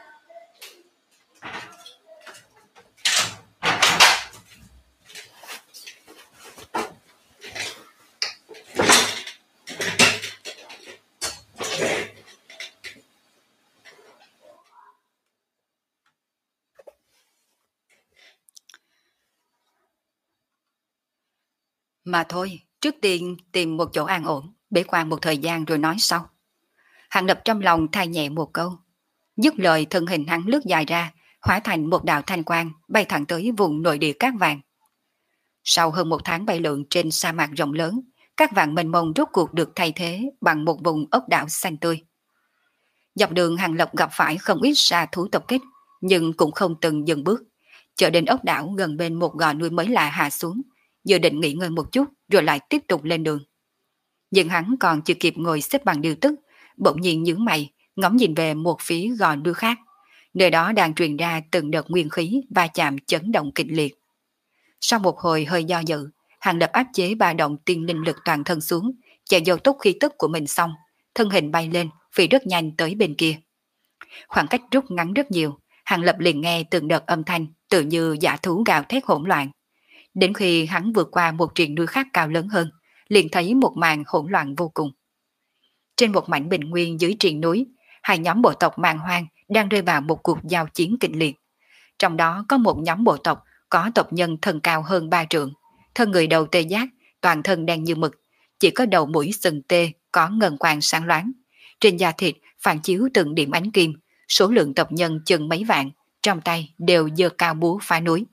Mà thôi, trước tiên tìm một chỗ an ổn, bế quan một thời gian rồi nói sau. Hàng Lập trong lòng thay nhẹ một câu. Dứt lời thân hình hắn lướt dài ra, hóa thành một đạo thanh quang bay thẳng tới vùng nội địa cát vàng. Sau hơn một tháng bay lượn trên sa mạc rộng lớn, cát vàng mênh mông rốt cuộc được thay thế bằng một vùng ốc đảo xanh tươi. Dọc đường Hàng Lập gặp phải không ít sa thú tập kích, nhưng cũng không từng dừng bước. Chờ đến ốc đảo gần bên một gò núi mới lạ hạ xuống, dự định nghỉ ngơi một chút rồi lại tiếp tục lên đường. Nhưng hắn còn chưa kịp ngồi xếp bằng điều tức, bỗng nhiên nhướng mày, ngắm nhìn về một phía gò núi khác. Nơi đó đang truyền ra từng đợt nguyên khí va chạm chấn động kịch liệt. Sau một hồi hơi do dự, Hàng Lập áp chế ba động tiên linh lực toàn thân xuống, chạy vô túc khí tức của mình xong, thân hình bay lên, phi rất nhanh tới bên kia. Khoảng cách rút ngắn rất nhiều, Hàng Lập liền nghe từng đợt âm thanh tự như dã thú gào thét hỗn loạn. Đến khi hắn vượt qua một triền núi khác cao lớn hơn, liền thấy một màn hỗn loạn vô cùng. Trên một mảnh bình nguyên dưới triền núi, hai nhóm bộ tộc man hoang đang rơi vào một cuộc giao chiến kịch liệt. Trong đó có một nhóm bộ tộc có tộc nhân thân cao hơn ba trượng, thân người đầu tê giác, toàn thân đen như mực, chỉ có đầu mũi sừng tê có ngân quang sáng loáng. Trên da thịt phản chiếu từng điểm ánh kim, số lượng tộc nhân chừng mấy vạn, trong tay đều giơ cao búa phá núi.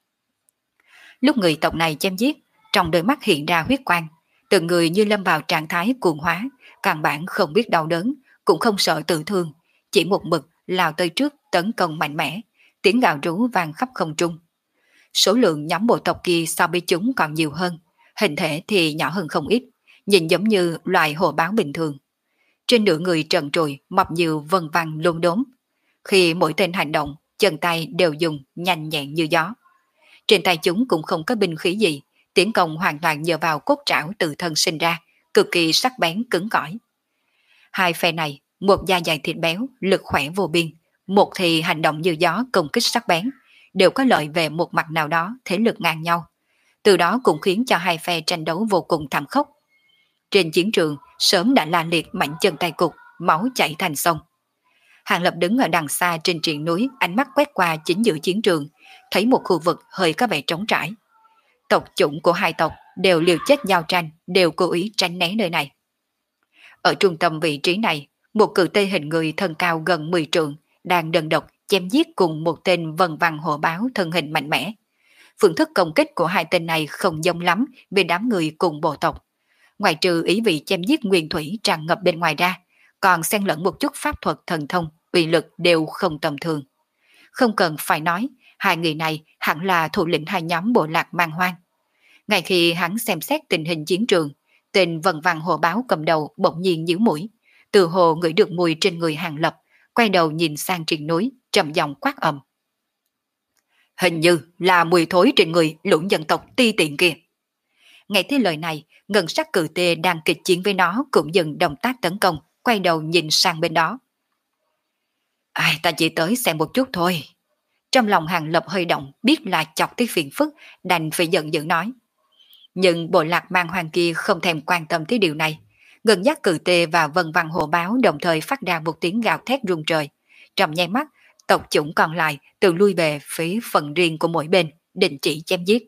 Lúc người tộc này chém giết, trong đôi mắt hiện ra huyết quang, từng người như lâm vào trạng thái cuồng hóa, căn bản không biết đau đớn, cũng không sợ tự thương, chỉ một mực lao tới trước tấn công mạnh mẽ, tiếng gào rú vang khắp không trung. Số lượng nhóm bộ tộc kia so với chúng còn nhiều hơn, hình thể thì nhỏ hơn không ít, nhìn giống như loài hổ báo bình thường. Trên nửa người trần trụi mọc nhiều vân vân lôn đốm. Khi mỗi tên hành động, chân tay đều dùng nhanh nhẹn như gió. Trên tay chúng cũng không có binh khí gì, tiến công hoàn toàn nhờ vào cốt trảo tự thân sinh ra, cực kỳ sắc bén cứng cỏi. Hai phe này, một da dày thịt béo, lực khỏe vô biên, một thì hành động như gió công kích sắc bén, đều có lợi về một mặt nào đó, thế lực ngang nhau. Từ đó cũng khiến cho hai phe tranh đấu vô cùng thảm khốc. Trên chiến trường sớm đã la liệt mảnh chân tay cục, máu chảy thành sông. Hàng Lập đứng ở đằng xa trên triền núi, ánh mắt quét qua chính giữa chiến trường, thấy một khu vực hơi có vẻ trống trải. Tộc chủng của hai tộc đều liều chết giao tranh, đều cố ý tránh né nơi này. Ở trung tâm vị trí này, một cự tê hình người thân cao gần mười trượng, đang đơn độc chém giết cùng một tên vần vằng hổ báo thân hình mạnh mẽ. Phương thức công kích của hai tên này không giống lắm về đám người cùng bộ tộc. Ngoài trừ ý vị chém giết nguyên thủy tràn ngập bên ngoài ra, còn xen lẫn một chút pháp thuật thần thông, uy lực đều không tầm thường. Không cần phải nói, hai người này hẳn là thủ lĩnh hai nhóm bộ lạc man hoang. Ngay khi hắn xem xét tình hình chiến trường, tên vần vàng hồ báo cầm đầu bỗng nhiên nhíu mũi, từ hồ ngửi được mùi trên người Hàng Lập, quay đầu nhìn sang triền núi, trầm giọng quát ầm. Hình như là mùi thối trên người lũ dân tộc ti tiện kia. Nghe thấy lời này, ngân sắc cự tê đang kịch chiến với nó cũng dừng động tác tấn công, quay đầu nhìn sang bên đó. Ai, ta chỉ tới xem một chút thôi. Trong lòng Hàng Lập hơi động, biết là chọc tới phiền phức, đành phải giận dữ nói. Nhưng bộ lạc mang hoàng kia không thèm quan tâm tới điều này. Ngân giác cự tê và vân văn hồ báo đồng thời phát ra một tiếng gào thét rung trời. Trong nháy mắt, tộc chủng còn lại tự lui về phía phần riêng của mỗi bên, định chỉ chém giết.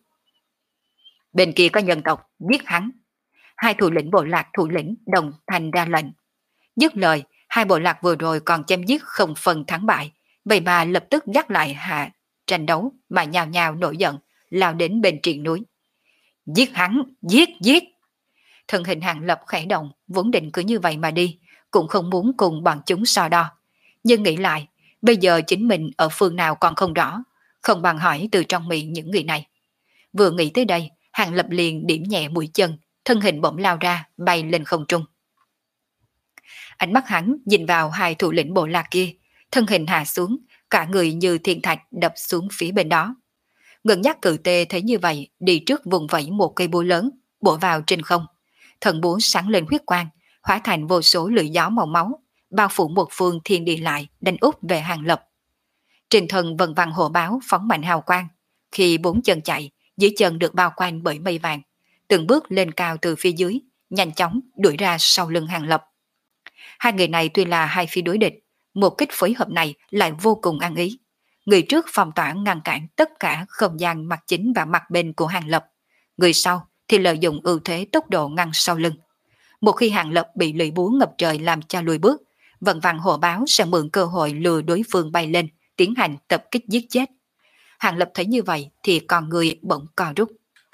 Bên kia có nhân tộc, giết hắn. Hai thủ lĩnh bộ lạc thủ lĩnh đồng thanh ra lệnh. Dứt lời, hai bộ lạc vừa rồi còn chém giết không phần thắng bại, vậy mà lập tức dắt lại hạ tranh đấu mà nhào nhào nổi giận, lao đến bên triền núi. Giết hắn, giết, giết. Thân hình Hàng Lập khẽ động, vốn định cứ như vậy mà đi, cũng không muốn cùng bọn chúng so đo. Nhưng nghĩ lại, bây giờ chính mình ở phương nào còn không rõ, không bằng hỏi từ trong miệng những người này. Vừa nghĩ tới đây, Hàng Lập liền điểm nhẹ mũi chân, thân hình bỗng lao ra, bay lên không trung. Ánh mắt hắn nhìn vào hai thủ lĩnh bộ lạc kia, thân hình hạ xuống, cả người như thiên thạch đập xuống phía bên đó. Ngân nhắc cự tê thấy như vậy, đi trước vùng vẫy một cây búa lớn, bổ vào trên không. Thần búa sáng lên huyết quang, hóa thành vô số lưỡi gió màu máu, bao phủ một phương thiên địa lại, đánh úp về Hàng Lập. Trên thân vần vàng hồ báo phóng mạnh hào quang, khi bốn chân chạy, dưới chân được bao quanh bởi mây vàng, từng bước lên cao từ phía dưới, nhanh chóng đuổi ra sau lưng Hàng Lập. Hai người này tuy là hai phe đối địch, một kích phối hợp này lại vô cùng ăn ý. Người trước phong tỏa ngăn cản tất cả không gian mặt chính và mặt bên của Hàng Lập. Người sau thì lợi dụng ưu thế tốc độ ngăn sau lưng. Một khi Hàng Lập bị lưỡi búa ngập trời làm cho lùi bước, vần vàng hồ báo sẽ mượn cơ hội lừa đối phương bay lên, tiến hành tập kích giết chết. Hàng Lập thấy như vậy thì con người bỗng co rút.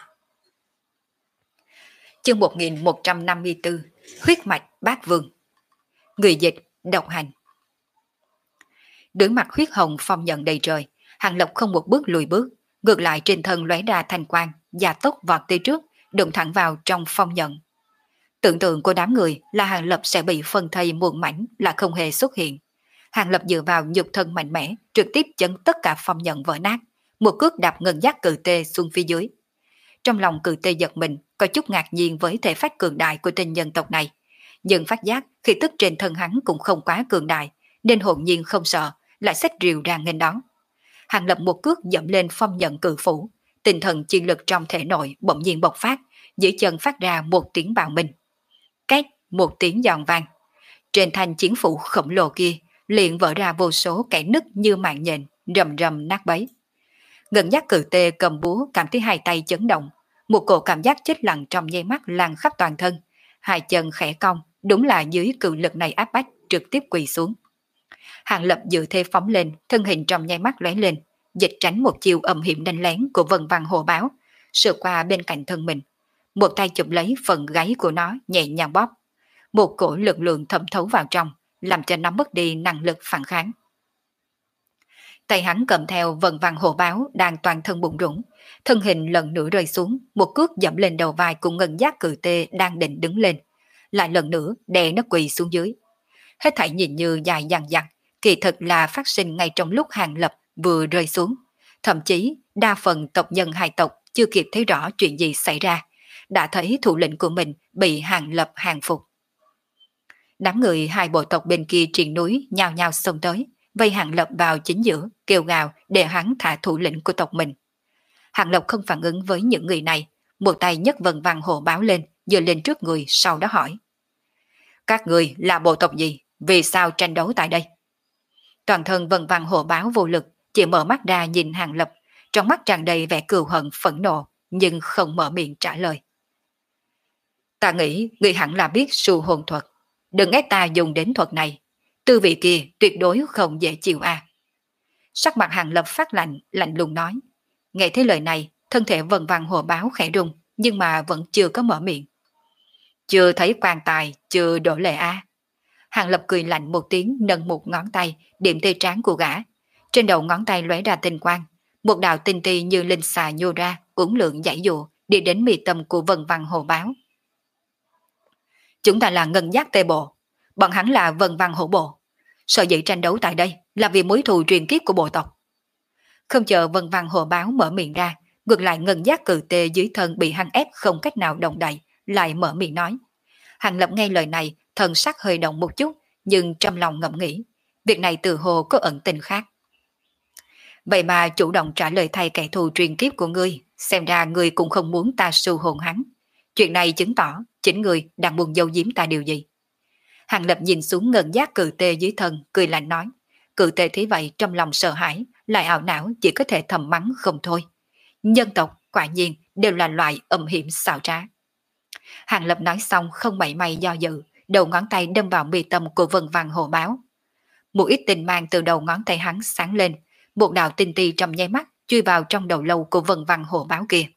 Chương một nghìn một trăm năm mươi tư, huyết mạch bát vương. Người dịch, độc hành. Đối mặt huyết hồng phong nhận đầy trời, Hàng Lập không một bước lùi bước, ngược lại trên thân lóe ra thanh quang, gia tốc vọt tới trước, đụng thẳng vào trong phong nhận. Tưởng tượng của đám người là Hàng Lập sẽ bị phân thây muôn mảnh là không hề xuất hiện. Hàng Lập dựa vào nhục thân mạnh mẽ, trực tiếp chấn tất cả phong nhận vỡ nát, một cước đạp ngân giác cự tê xuống phía dưới. Trong lòng cự tê giật mình, có chút ngạc nhiên với thể phách cường đại của tên nhân tộc này, nhưng phát giác khi tức trên thân hắn cũng không quá cường đại, nên hồn nhiên không sợ, lại xách rìu ra nghênh đón. Hàng Lập một cước dẫm lên phong nhận cự phủ, tinh thần chi lực trong thể nội bỗng nhiên bộc phát, dưới chân phát ra một tiếng bạo minh. Két, một tiếng giòn vang. Trên thanh chiến phủ khổng lồ kia liền vỡ ra vô số kẻ nứt như mạng nhện, rầm rầm nát bấy. Ngân giác cự tê cầm búa cảm thấy hai tay chấn động, một cổ cảm giác chết lặng trong nháy mắt lan khắp toàn thân, hai chân khẽ cong, đúng là dưới cự lực này áp bách trực tiếp quỳ xuống. Hàng Lập dự thế phóng lên, thân hình trong nháy mắt lóe lên, dịch tránh một chiêu âm hiểm đánh lén của vần vàng hồ báo, sượt qua bên cạnh thân mình, một tay chụp lấy phần gáy của nó nhẹ nhàng bóp, một cổ lực lượng thẩm thấu vào trong, làm cho nó mất đi năng lực phản kháng. Tay hắn cầm theo vần vàng hồ báo đang toàn thân bụng rủng, thân hình lần nữa rơi xuống, một cước dẫm lên đầu vai của ngân giác cự tê đang định đứng lên, lại lần nữa đè nó quỳ xuống dưới. Hết thảy nhìn như dài dằng dặc, kỳ thực là phát sinh ngay trong lúc Hàng Lập vừa rơi xuống. Thậm chí đa phần tộc nhân hai tộc chưa kịp thấy rõ chuyện gì xảy ra, đã thấy thủ lĩnh của mình bị Hàng Lập hàng phục. Đám người hai bộ tộc bên kia triền núi nhao nhao xông tới, vây Hàng Lập vào chính giữa, kêu gào để hắn thả thủ lĩnh của tộc mình. Hàng Lập không phản ứng với những người này, một tay nhấc vần vàng hộ báo lên, giơ lên trước người, sau đó hỏi: các người là bộ tộc gì? Vì sao tranh đấu tại đây? Toàn thân vần vàng hộ báo vô lực, chỉ mở mắt ra nhìn Hàng Lập, trong mắt tràn đầy vẻ cừu hận phẫn nộ, nhưng không mở miệng trả lời. Ta nghĩ người hẳn là biết su hồn thuật, đừng ép ta dùng đến thuật này, tư vị kia tuyệt đối không dễ chịu à. Sắc mặt Hàng Lập phát lạnh, lạnh lùng nói. Nghe thấy lời này, thân thể vần vàng hộ báo khẽ rung, nhưng mà vẫn chưa có mở miệng. Chưa thấy quan tài, chưa đổ lệ a. Hàng Lập cười lạnh một tiếng, nâng một ngón tay, điểm tê trán của gã. Trên đầu ngón tay lóe ra tinh quang, một đạo tinh ti như linh xà nhô ra, uốn lượn giải dụ, đi đến mi tâm của vần vàng hộ báo. Chúng ta là ngân giác tê bộ, bọn hắn là vần vàng hổ bộ. Sở dĩ tranh đấu tại đây là vì mối thù truyền kiếp của bộ tộc. Không chờ vần vàng hộ báo mở miệng ra, ngược lại ngân giác cự tê dưới thân bị hắn ép không cách nào động đậy, lại mở miệng nói. Hàng Lập nghe lời này, thần sắc hơi động một chút, nhưng trong lòng ngẫm nghĩ, việc này từ hồ có ẩn tình khác. Vậy mà chủ động trả lời thay kẻ thù truyền kiếp của ngươi, xem ra ngươi cũng không muốn ta su hồn hắn. Chuyện này chứng tỏ chính ngươi đang buồn giấu giếm ta điều gì. Hàng Lập nhìn xuống ngân giác cự tê dưới thân, cười lạnh nói. Cự tê thế vậy trong lòng sợ hãi, lại ảo não chỉ có thể thầm mắng không thôi. Nhân tộc quả nhiên đều là loại âm hiểm xảo trá. Hàng Lập nói xong không mảy may do dự, đầu ngón tay đâm vào mi tâm của vần vàng hộ báo. Một ít tinh mang từ đầu ngón tay hắn sáng lên, một đạo tinh ti trong nháy mắt chui vào trong đầu lâu của vần vàng hộ báo kia.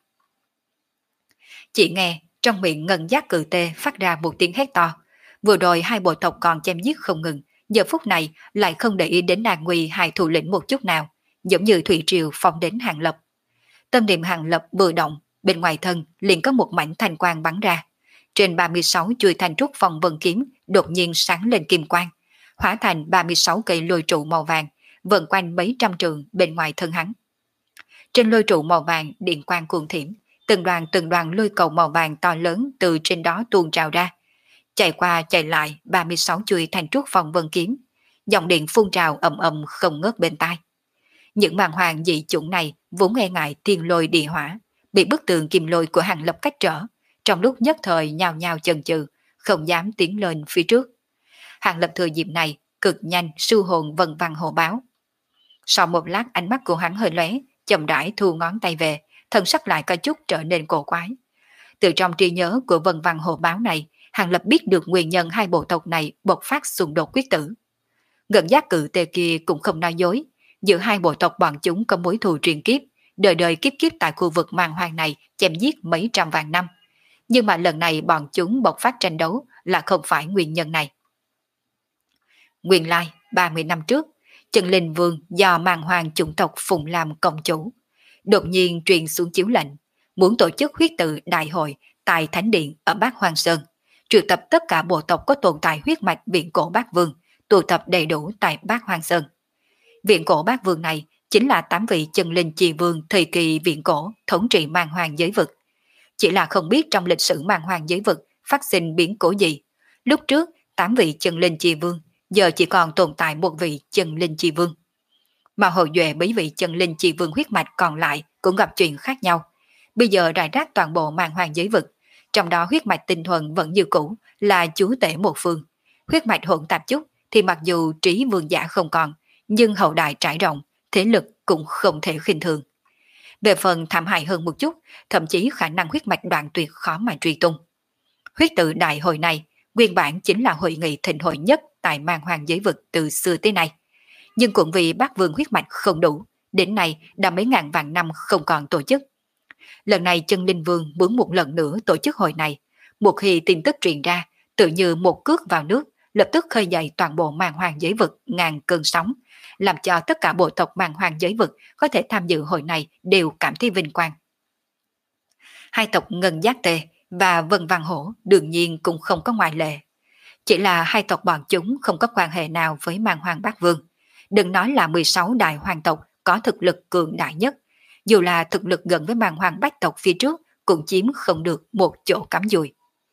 Chỉ nghe trong miệng ngân giác cự tê phát ra một tiếng hét to. Vừa rồi hai bộ tộc còn chém giết không ngừng, giờ phút này lại không để ý đến đàn nguy hai thủ lĩnh một chút nào, giống như thủy triều phong đến Hàng Lập. Tâm niệm Hàng Lập vừa động, bên ngoài thân liền có một mảnh thanh quang bắn ra. Trên ba mươi sáu chuôi thanh trúc phong vân kiếm đột nhiên sáng lên kim quang, hóa thành ba mươi sáu cây lôi trụ màu vàng, vần quanh mấy trăm trường bên ngoài thân hắn. Trên lôi trụ màu vàng điện quang cuồng thiểm, từng đoàn từng đoàn lôi cầu màu vàng to lớn từ trên đó tuôn trào ra, chạy qua chạy lại ba mươi sáu chuôi thanh trúc phong vân kiếm, dòng điện phun trào ầm ầm không ngớt bên tai. Những màn hoàng dị chủng này vốn e ngại thiên lôi địa hỏa, bị bức tường kim lôi của Hàng Lập cách trở, trong lúc nhất thời nhào nhào chần chừ, không dám tiến lên phía trước. Hàng Lập thừa dịp này cực nhanh su hồn vần vàng hộ báo. Sau một lát ánh mắt của hắn hơi lóe, chậm rãi thu ngón tay về, thân sắc lại có chút trở nên cổ quái. Từ trong trí nhớ của vần vàng hộ báo này, Hàng Lập biết được nguyên nhân hai bộ tộc này bộc phát xung đột quyết tử. Ngân giác cự tê kia cũng không nói dối, giữa hai bộ tộc bọn chúng có mối thù truyền kiếp, đời đời kiếp kiếp tại khu vực man hoang này chém giết mấy trăm vạn năm. Nhưng mà lần này bọn chúng bộc phát tranh đấu là không phải nguyên nhân này. Nguyên lai, ba mươi năm trước, Chân Linh Vương do man hoang chủng tộc phụng làm công chủ, đột nhiên truyền xuống chiếu lệnh, muốn tổ chức huyết tự đại hội tại Thánh Điện ở Bát Hoang Sơn, triệu tập tất cả bộ tộc có tồn tại huyết mạch Viện Cổ Bát Vương, tụ tập đầy đủ tại Bát Hoang Sơn. Viện Cổ Bát Vương này chính là tám vị chân linh chi vương thời kỳ Viện Cổ thống trị man hoang giới vực. Chỉ là không biết trong lịch sử man hoang giới vực phát sinh biến cố gì. Lúc trước, tám vị chân linh chi vương, giờ chỉ còn tồn tại một vị chân linh chi vương. Mà hậu duệ mấy vị chân linh chi vương huyết mạch còn lại cũng gặp chuyện khác nhau. Bây giờ rải rác toàn bộ man hoang giới vực, trong đó huyết mạch tinh thuần vẫn như cũ là chúa tể một phương. Huyết mạch hỗn tạp chút thì mặc dù trí vương giả không còn, nhưng hậu đại trải rộng, thế lực cũng không thể khinh thường. Về phần thảm hại hơn một chút, thậm chí khả năng huyết mạch đoạn tuyệt khó mà truy tung. Huyết tự đại hội này, nguyên bản chính là hội nghị thịnh hội nhất tại man hoang giới vực từ xưa tới nay. Nhưng cũng vì Bát Vương huyết mạch không đủ, đến nay đã mấy ngàn vạn năm không còn tổ chức. Lần này Chân Linh Vương muốn một lần nữa tổ chức hội này, một khi tin tức truyền ra, tự như một cước vào nước, lập tức khơi dậy toàn bộ man hoang giới vực ngàn cơn sóng, làm cho tất cả bộ tộc man hoang giới vực có thể tham dự hội này đều cảm thấy vinh quang. Hai tộc Ngân Giác Tê và Vân Văn Hổ đương nhiên cũng không có ngoại lệ. Chỉ là hai tộc bọn chúng không có quan hệ nào với man hoang Bát Vương. Đừng nói là mười sáu đại hoàng tộc có thực lực cường đại nhất, dù là thực lực gần với màn hoàng bách tộc phía trước cũng chiếm không được một chỗ cắm dùi.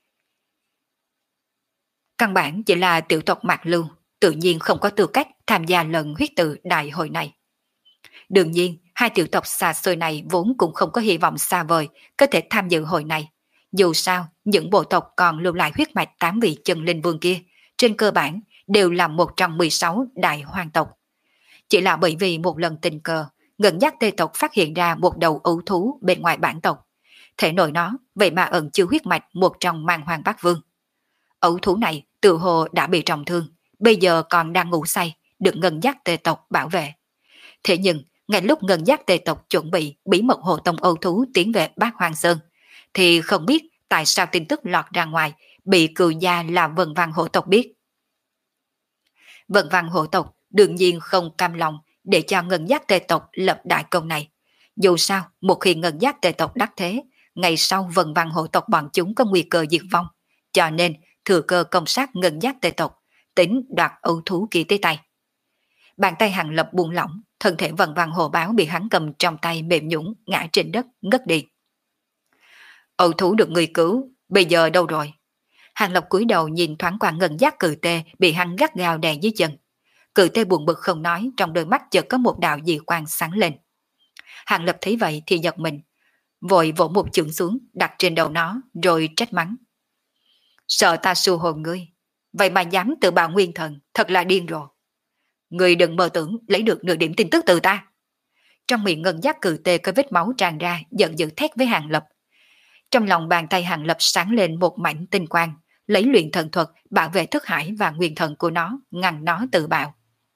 Căn bản chỉ là tiểu tộc Mạc Lưu, tự nhiên không có tư cách tham gia lần huyết tự đại hội này. Đương nhiên, hai tiểu tộc xa xôi này vốn cũng không có hy vọng xa vời có thể tham dự hội này. Dù sao, những bộ tộc còn lưu lại huyết mạch tám vị chân linh vương kia, trên cơ bản đều là một trong mười sáu đại hoàng tộc. Chỉ là bởi vì một lần tình cờ, Ngân Giác Tê tộc phát hiện ra một đầu ấu thú bên ngoài bản tộc. Thể nội nó vậy mà ẩn chứa huyết mạch một trong mang hoàng bát vương. Ấu thú này tự hồ đã bị trọng thương, bây giờ còn đang ngủ say, được Ngân Giác Tê tộc bảo vệ. Thế nhưng, ngay lúc Ngân Giác Tê tộc chuẩn bị bí mật hộ tông ấu thú tiến về Bát Hoang Sơn, thì không biết tại sao tin tức lọt ra ngoài, bị cừu gia là Vân Văn hộ tộc biết. Vân Văn hộ tộc đương nhiên không cam lòng để cho Ngân Giác Tê tộc lập đại công này. Dù sao, một khi Ngân Giác Tê tộc đắc thế, ngày sau Vân Văn hộ tộc bọn chúng có nguy cơ diệt vong, cho nên thừa cơ công sát Ngân Giác Tê tộc, tính đoạt ấu thú kia tới tay. Bàn tay Hàng Lập buông lỏng, thân thể Vân Văn hộ báo bị hắn cầm trong tay mềm nhũn ngã trên đất ngất đi. Ấu thú được người cứu, bây giờ đâu rồi? Hàng Lập cúi đầu nhìn thoáng qua Ngân Giác cự tê bị hắn gắt gao đè dưới chân. Cự tê buồn bực không nói, trong đôi mắt chợt có một đạo dị quang sáng lên. Hàng Lập thấy vậy thì giật mình, vội vỗ một chưởng xuống đặt trên đầu nó rồi trách mắng. Sợ ta su hồn ngươi, vậy mà dám tự bạo nguyên thần, thật là điên rồi. Ngươi đừng mơ tưởng lấy được nửa điểm tin tức từ ta. Trong miệng Ngân Giác cự tê có vết máu tràn ra, giận dữ thét với Hàng Lập. Trong lòng bàn tay Hàng Lập sáng lên một mảnh tinh quang, lấy luyện thần thuật bảo vệ thức hải và nguyên thần của nó, ngăn nó tự bạo.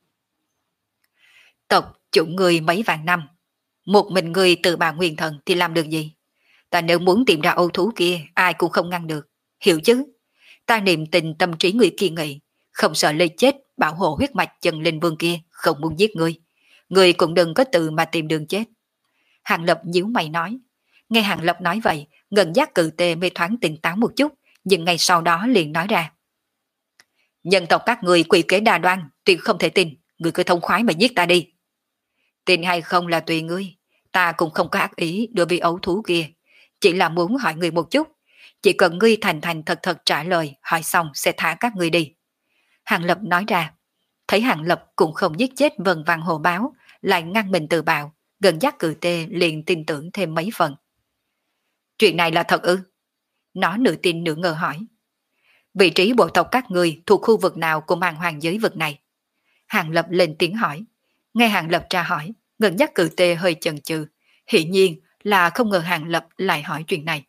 Tộc chủ người mấy vạn năm, một mình người tự bạo nguyên thần thì làm được gì? Ta nếu muốn tìm ra âu thú kia, ai cũng không ngăn được, hiểu chứ? Ta niệm tình tâm trí người kiên nghị, không sợ lây chết, bảo hộ huyết mạch chân linh vương kia, không muốn giết ngươi. Ngươi cũng đừng có tự mà tìm đường chết. Hàng Lập nhíu mày nói. Nghe Hàng Lập nói vậy, Ngân Giác cự tê mê thoáng tỉnh táo một chút, nhưng ngay sau đó liền nói ra. Nhân tộc các người quỷ kế đa đoan, tuyệt không thể tin, người cứ thông khoái mà giết ta đi. Tin hay không là tùy ngươi, ta cũng không có ác ý đối với ấu thú kia, chỉ là muốn hỏi người một chút, chỉ cần ngươi thành thành thật thật trả lời, hỏi xong sẽ thả các ngươi đi. Hàng Lập nói ra. Thấy Hàng Lập cũng không giết chết Vân Văn hồ báo, lại ngăn mình tự bạo, Ngân Giác cự tê liền tin tưởng thêm mấy phần. Chuyện này là thật ư? Nó nửa tin nửa ngờ hỏi. Vị trí bộ tộc các người thuộc khu vực nào của màn hoàng giới vực này? Hàng Lập lên tiếng hỏi. Nghe Hàng Lập tra hỏi, Ngân Giác cự tê hơi chần chừ, hiển nhiên là không ngờ Hàng Lập lại hỏi chuyện này.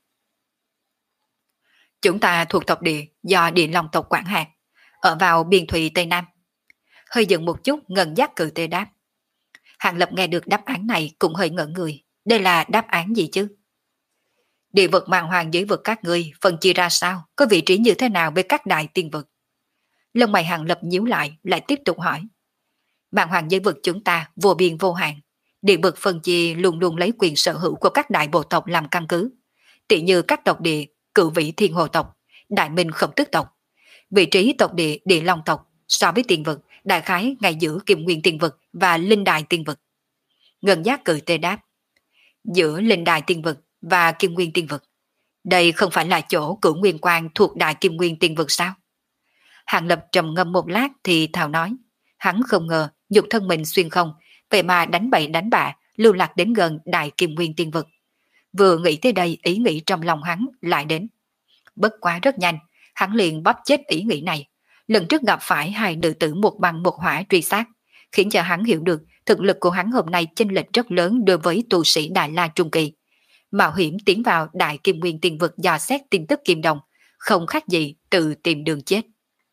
Chúng ta thuộc tộc địa do Địa Long tộc quản hạt, ở vào biên thùy Tây Nam. Hơi dừng một chút, Ngân Giác cự tê đáp. Hàng Lập nghe được đáp án này cũng hơi ngỡ người. Đây là đáp án gì chứ? Địa vực màn hoàng giới vực các ngươi phân chia ra sao, có vị trí như thế nào với các đại tiên vực? Lông mày Hàng Lập nhíu lại, lại tiếp tục hỏi. Màn hoàng giới vực chúng ta vô biên vô hạn, địa vực phân chia luôn luôn lấy quyền sở hữu của các đại bộ tộc làm căn cứ, tỉ như các tộc địa Cửu Vĩ Thiên Hồ tộc, Đại Minh Khổng Tước tộc. Vị trí tộc địa Địa Long tộc so với tiên vực đại khái ngay giữa Kim Nguyên tiên vực và Linh Đại tiên vực. Ngân Giác cự tê đáp. Giữa Linh Đại tiên vực và Kim Nguyên tiên vực, đây không phải là chỗ Cửu Nguyên Quang thuộc Đại Kim Nguyên tiên vực sao? Hàng Lập trầm ngâm một lát thì thào nói. Hắn không ngờ nhục thân mình xuyên không, vậy mà đánh bậy đánh bạ lưu lạc đến gần Đại Kim Nguyên tiên vực. Vừa nghĩ tới đây, ý nghĩ trong lòng hắn lại đến. Bất quá rất nhanh, hắn liền bóp chết ý nghĩ này. Lần trước gặp phải hai nữ tử một băng một hỏa truy sát, khiến cho hắn hiểu được thực lực của hắn hôm nay chênh lệch rất lớn đối với tu sĩ Đại La Trung Kỳ. Mạo hiểm tiến vào Đại Kim Nguyên tiên vực dò xét tin tức Kim Đồng, không khác gì tự tìm đường chết.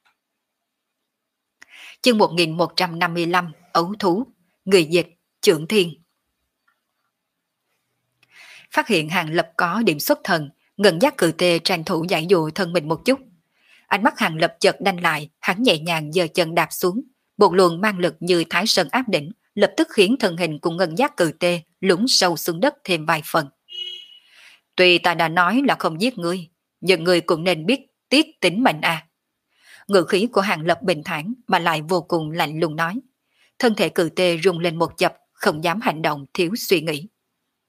Chương một nghìn một trăm năm mươi lăm, ấu thú, người dịch, Trưởng Thiên. Phát hiện Hàng Lập có điểm xuất thần, Ngân Giác cự tê tranh thủ giải dụ thân mình một chút. Ánh mắt Hàng Lập chợt đanh lại, hắn nhẹ nhàng giơ chân đạp xuống, một luồng mang lực như Thái Sơn áp đỉnh, lập tức khiến thân hình của Ngân Giác cự tê lún sâu xuống đất thêm vài phần. Tuy ta đã nói là không giết ngươi, nhưng ngươi cũng nên biết tiếc tính mệnh à. Ngữ khí của Hàng Lập bình thản mà lại vô cùng lạnh lùng nói. Thân thể cự tê rung lên một chập, không dám hành động thiếu suy nghĩ.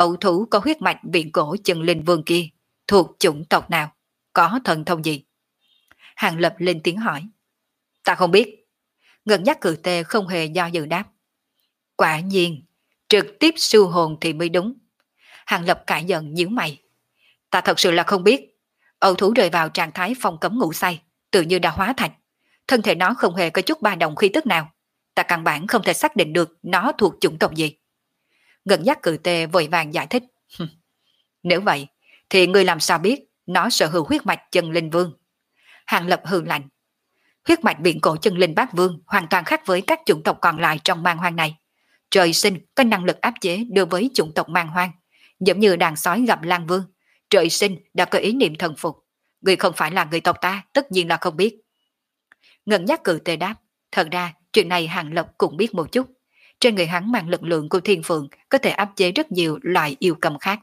ấu thú có huyết mạch viễn cổ chân linh vương kia thuộc chủng tộc nào, có thần thông gì? Hàng Lập lên tiếng hỏi. Ta không biết. Ngân nhắc cử tê không hề do dự đáp. Quả nhiên, trực tiếp siêu hồn thì mới đúng. Hàng Lập cãi giận nhíu mày. Ta thật sự là không biết. Ấu thú rơi vào trạng thái phong cấm ngủ say, tự như đã hóa thành. Thân thể nó không hề có chút ba động khí tức nào. Ta căn bản không thể xác định được nó thuộc chủng tộc gì. Ngân nhắc cử tê vội vàng giải thích. Nếu vậy, thì ngươi làm sao biết nó sở hữu huyết mạch chân linh vương? Hàng Lập hừ lạnh. Huyết mạch viễn cổ chân linh bát vương hoàn toàn khác với các chủng tộc còn lại trong man hoang này. Trời sinh có năng lực áp chế đối với chủng tộc man hoang, giống như đàn sói gặp lang vương. Trời sinh đã có ý niệm thần phục. Người không phải là người tộc ta, tất nhiên là không biết. Ngân nhắc cử tê đáp. Thật ra, chuyện này Hàng Lập cũng biết một chút. Trên người hắn mang lực lượng của thiên phượng có thể áp chế rất nhiều loại yêu cầm khác.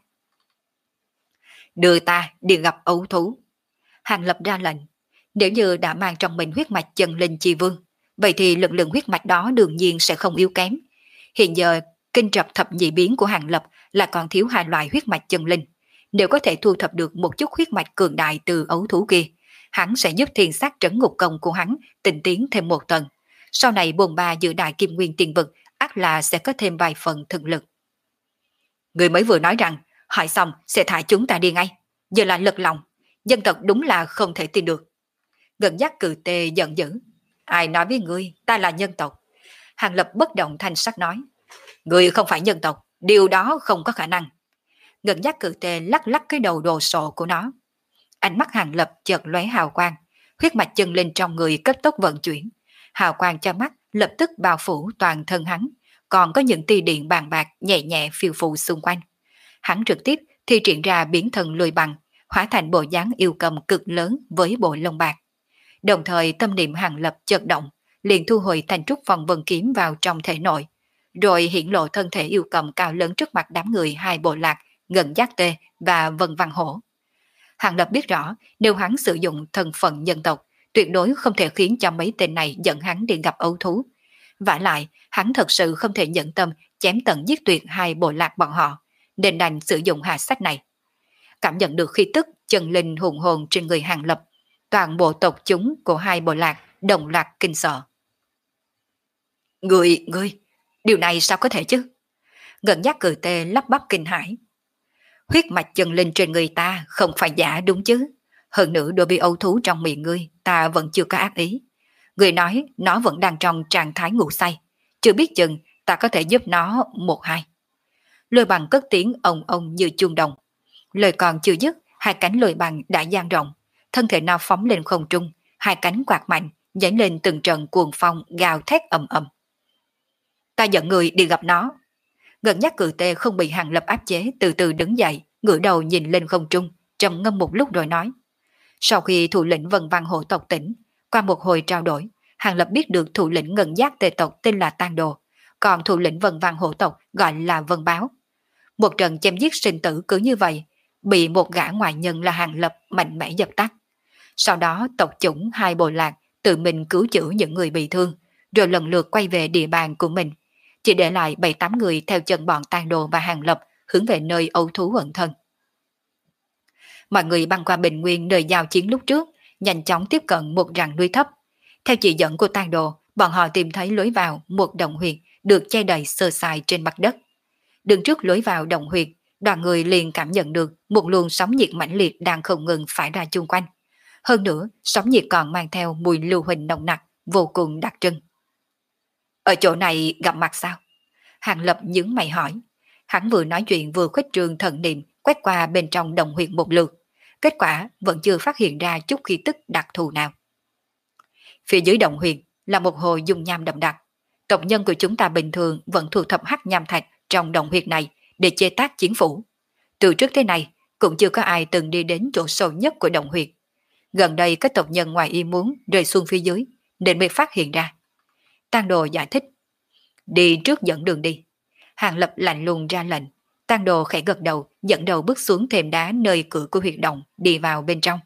Đưa ta đi gặp ấu thú. Hàng Lập ra lệnh. Nếu như đã mang trong mình huyết mạch chân linh chi vương, vậy thì lực lượng huyết mạch đó đương nhiên sẽ không yếu kém. Hiện giờ, kinh trập thập nhị biến của Hàng Lập là còn thiếu hai loại huyết mạch chân linh. Nếu có thể thu thập được một chút huyết mạch cường đại từ ấu thú kia, hắn sẽ giúp thiên sát trấn ngục công của hắn tinh tiến thêm một tầng. Sau này bồn ba giữa đại kim nguyên tiền vực, ắt là sẽ có thêm vài phần thực lực. Người mới vừa nói rằng, hỏi xong sẽ thả chúng ta đi ngay. Giờ là lật lòng, dân tộc đúng là không thể tin được. Ngân nhắc cử tê giận dữ. Ai nói với ngươi, ta là nhân tộc? Hàng Lập bất động thanh sắc nói. Ngươi không phải nhân tộc, điều đó không có khả năng. Ngân nhắc cử tê lắc lắc cái đầu đồ sộ của nó. Ánh mắt Hàng Lập chợt lóe hào quang, huyết mạch chân linh trong người cấp tốc vận chuyển. Hào quang cho mắt lập tức bao phủ toàn thân hắn, còn có những tia điện bàn bạc nhẹ nhẹ phiêu phù xung quanh. Hắn trực tiếp thi triển ra biến thần lùi bằng, hóa thành bộ dáng yêu cầm cực lớn với bộ lông bạc. Đồng thời tâm niệm Hàng Lập chợt động, liền thu hồi thành trúc phong vân kiếm vào trong thể nội, rồi hiển lộ thân thể yêu cầm cao lớn trước mặt đám người hai bộ lạc Ngân Giác Tê và Vân Văn Hổ. Hàng Lập biết rõ, nếu hắn sử dụng thân phận nhân tộc, tuyệt đối không thể khiến cho mấy tên này dẫn hắn đi gặp ấu thú. Vả lại, hắn thật sự không thể nhẫn tâm chém tận giết tuyệt hai bộ lạc bọn họ, nên đành sử dụng hạ sách này. Cảm nhận được khí tức chân linh hùng hồn trên người Hàng Lập, toàn bộ tộc chúng của hai bộ lạc đồng loạt kinh sợ. Người, người, điều này sao có thể chứ? Ngân nhắc cử tê lắp bắp kinh hãi. Huyết mạch chân linh trên người ta không phải giả đúng chứ? Hơn nữa đối với ấu thú trong miệng ngươi, ta vẫn chưa có ác ý. Người nói nó vẫn đang trong trạng thái ngủ say, chưa biết chừng ta có thể giúp nó một hai. Lôi bằng cất tiếng ông ông như chuông đồng. Lời còn chưa dứt, hai cánh lôi bằng đã dang rộng, thân thể nó phóng lên không trung, hai cánh quạt mạnh, nhảy lên từng trận cuồng phong gào thét ầm ầm. Ta dẫn người đi gặp nó. Ngân nhắc cử tê không bị Hàng Lập áp chế, từ từ đứng dậy, ngửa đầu nhìn lên không trung, trầm ngâm một lúc rồi nói. Sau khi thủ lĩnh Vân Văn Hộ tộc tỉnh, qua một hồi trao đổi, Hàng Lập biết được thủ lĩnh Ngân Giác Tê tộc tên là Tang Đồ, còn thủ lĩnh Vân Văn Hộ tộc gọi là Vân Báo. Một trận chém giết sinh tử cứ như vậy, bị một gã ngoại nhân là Hàng Lập mạnh mẽ dập tắt. Sau đó tộc chủng hai bộ lạc tự mình cứu chữa những người bị thương, rồi lần lượt quay về địa bàn của mình, chỉ để lại bảy tám người theo chân bọn Tang Đồ và Hàng Lập hướng về nơi ấu thú ẩn thân. Mọi người băng qua bình nguyên nơi giao chiến lúc trước, nhanh chóng tiếp cận một rặng núi thấp. Theo chỉ dẫn của Tang Đồ, bọn họ tìm thấy lối vào một động huyệt được che đầy sơ sài trên mặt đất. Đứng trước lối vào động huyệt, đoàn người liền cảm nhận được một luồng sóng nhiệt mãnh liệt đang không ngừng phả ra chung quanh. Hơn nữa, sóng nhiệt còn mang theo mùi lưu huỳnh nồng nặc, vô cùng đặc trưng. Ở chỗ này gặp mặt sao? Hàng Lập nhướng mày hỏi. Hắn vừa nói chuyện vừa khuếch trương thần niệm quét qua bên trong động huyệt một lượt. Kết quả vẫn chưa phát hiện ra chút khí tức đặc thù nào. Phía dưới động huyệt là một hồ dung nham đậm đặc. Tộc nhân của chúng ta bình thường vẫn thu thập hắc nham thạch trong động huyệt này để chế tác chiến phủ. Từ trước tới nay cũng chưa có ai từng đi đến chỗ sâu nhất của động huyệt. Gần đây các tộc nhân ngoài ý muốn rơi xuống phía dưới nên mới phát hiện ra. Tang Đồ giải thích. Đi trước dẫn đường đi. Hàng Lập lạnh lùng ra lệnh. Tang Đồ khẽ gật đầu, dẫn đầu bước xuống thềm đá nơi cửa của huyệt động, đi vào bên trong.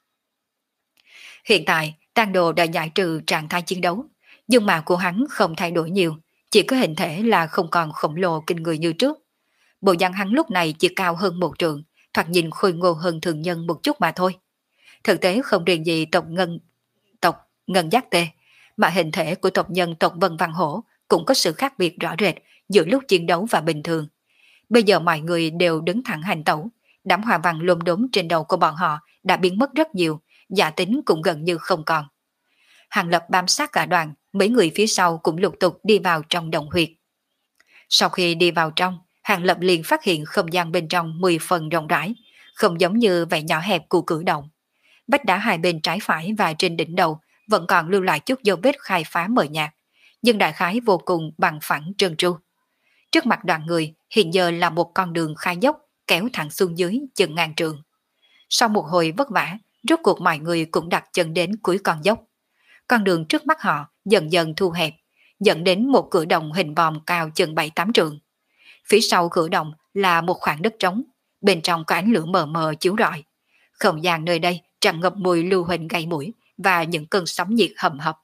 Hiện tại, Tang Đồ đã giải trừ trạng thái chiến đấu, nhưng mà của hắn không thay đổi nhiều, chỉ có hình thể là không còn khổng lồ kinh người như trước. bộ dáng hắn lúc này chỉ cao hơn một trượng, thoạt nhìn khôi ngô hơn thường nhân một chút mà thôi. Thực tế không riêng gì tộc ngân tộc ngân giác tê, mà hình thể của tộc nhân tộc Vân Văn Hổ cũng có sự khác biệt rõ rệt giữa lúc chiến đấu và bình thường. Bây giờ mọi người đều đứng thẳng hành tẩu, đám hoa văn lốm đốm trên đầu của bọn họ đã biến mất rất nhiều, giả tính cũng gần như không còn. Hàng Lập bám sát cả đoàn, mấy người phía sau cũng lục tục đi vào trong động huyệt. Sau khi đi vào trong, Hàng Lập liền phát hiện không gian bên trong mười phần rộng rãi, không giống như vẻ nhỏ hẹp của cử động. Vách đá hai bên trái phải và trên đỉnh đầu vẫn còn lưu lại chút dấu vết khai phá mờ nhạt, nhưng đại khái vô cùng bằng phẳng trơn tru. Trước mặt đoàn người hiện giờ là một con đường khai dốc kéo thẳng xuống dưới chừng ngàn trượng. Sau một hồi vất vả, rốt cuộc mọi người cũng đặt chân đến cuối con dốc. Con đường trước mắt họ dần dần thu hẹp, dẫn đến một cửa động hình vòm cao chừng bảy tám trượng. Phía sau cửa động là một khoảng đất trống, bên trong có ánh lửa mờ mờ chiếu rọi. Không gian nơi đây tràn ngập mùi lưu huỳnh gây mũi và những cơn sóng nhiệt hầm hập.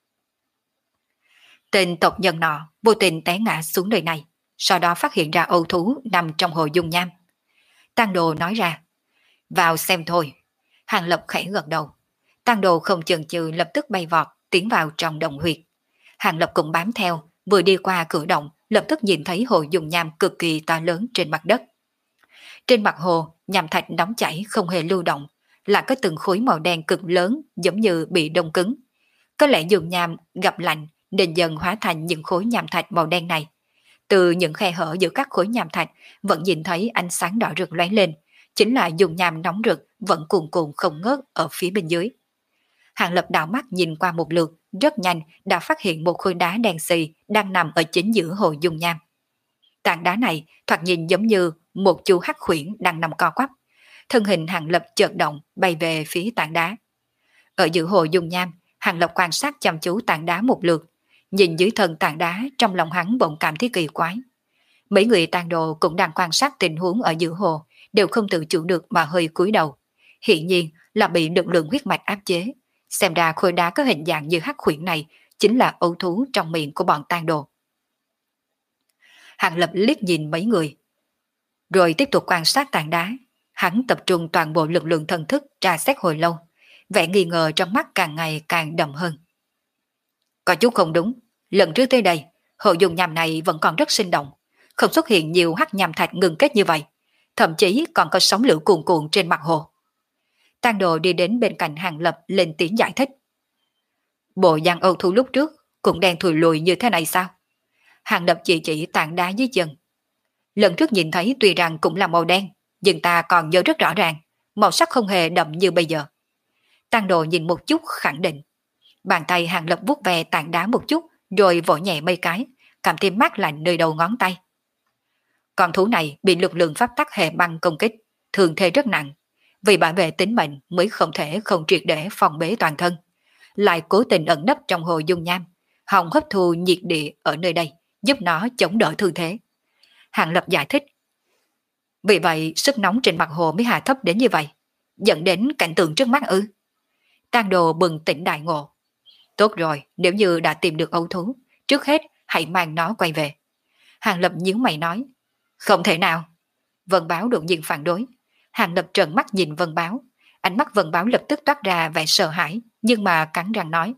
Tên tộc nhân nọ vô tình té ngã xuống nơi này, sau đó phát hiện ra âu thú nằm trong hồ dung nham. Tang Đồ nói ra, vào xem thôi. Hàng Lập khẽ gật đầu. Tang Đồ không chần chừ lập tức bay vọt tiến vào trong động huyệt. Hàng Lập cũng bám theo, vừa đi qua cửa động lập tức nhìn thấy hồ dung nham cực kỳ to lớn trên mặt đất. Trên mặt hồ, nham thạch nóng chảy không hề lưu động, là có từng khối màu đen cực lớn giống như bị đông cứng. Có lẽ dung nham gặp lạnh nên dần hóa thành những khối nham thạch màu đen này. Từ những khe hở giữa các khối nham thạch vẫn nhìn thấy ánh sáng đỏ rực lóe lên, chính là dung nham nóng rực vẫn cuồn cuộn không ngớt ở phía bên dưới. Hàng Lập đảo mắt nhìn qua một lượt, rất nhanh đã phát hiện một khối đá đen xì đang nằm ở chính giữa hồ dung nham. Tảng đá này thoạt nhìn giống như một chú hắc khuyển đang nằm co quắp. Thân hình Hàng Lập chợt động bay về phía tảng đá. Ở giữa hồ dung nham, Hàng Lập quan sát chăm chú tảng đá một lượt, nhìn dưới thân tảng đá trong lòng hắn bỗng cảm thấy kỳ quái. Mấy người Tang Đồ cũng đang quan sát tình huống ở giữa hồ, đều không tự chủ được mà hơi cúi đầu. Hiển nhiên là bị lực lượng huyết mạch áp chế. Xem ra khối đá có hình dạng như hắc khuyển này chính là ấu thú trong miệng của bọn Tang Đồ. Hàng Lập liếc nhìn mấy người, rồi tiếp tục quan sát tảng đá. Hắn tập trung toàn bộ lực lượng thần thức tra xét hồi lâu, vẻ nghi ngờ trong mắt càng ngày càng đậm hơn. Có chút không đúng, lần trước tới đây, hồ dung nham này vẫn còn rất sinh động, không xuất hiện nhiều hắc nham thạch ngừng kết như vậy, thậm chí còn có sóng lửa cuồn cuộn trên mặt hồ. Tang Đồ đi đến bên cạnh Hàng Lập lên tiếng giải thích. Bộ dạng âu thú lúc trước cũng đen thùi lùi như thế này sao? Hàng Lập chỉ chỉ tảng đá dưới chân. Lần trước nhìn thấy tuy rằng cũng là màu đen, nhưng ta còn nhớ rất rõ ràng, màu sắc không hề đậm như bây giờ. Tang Đồ nhìn một chút khẳng định. Bàn tay Hàng Lập vuốt về tảng đá một chút, rồi vỗ nhẹ mấy cái, cảm thấy mát lạnh nơi đầu ngón tay. Con thú này bị lực lượng pháp tắc hệ băng công kích, thường thế rất nặng, vì bảo vệ tính mệnh mới không thể không triệt để phòng bế toàn thân, lại cố tình ẩn nấp trong hồ dung nham, hòng hấp thu nhiệt địa ở nơi đây, giúp nó chống đỡ thương thế. Hàng Lập giải thích. Vì vậy sức nóng trên mặt hồ mới hạ thấp đến như vậy, dẫn đến cảnh tượng trước mắt ư? Tang Đồ bừng tỉnh đại ngộ. Tốt rồi, nếu như đã tìm được ấu thú, trước hết hãy mang nó quay về. Hàng Lập nhíu mày nói. Không thể nào. Vân Báo đột nhiên phản đối. Hàng Lập trợn mắt nhìn Vân Báo, ánh mắt Vân Báo lập tức toát ra vẻ sợ hãi, nhưng mà cắn răng nói.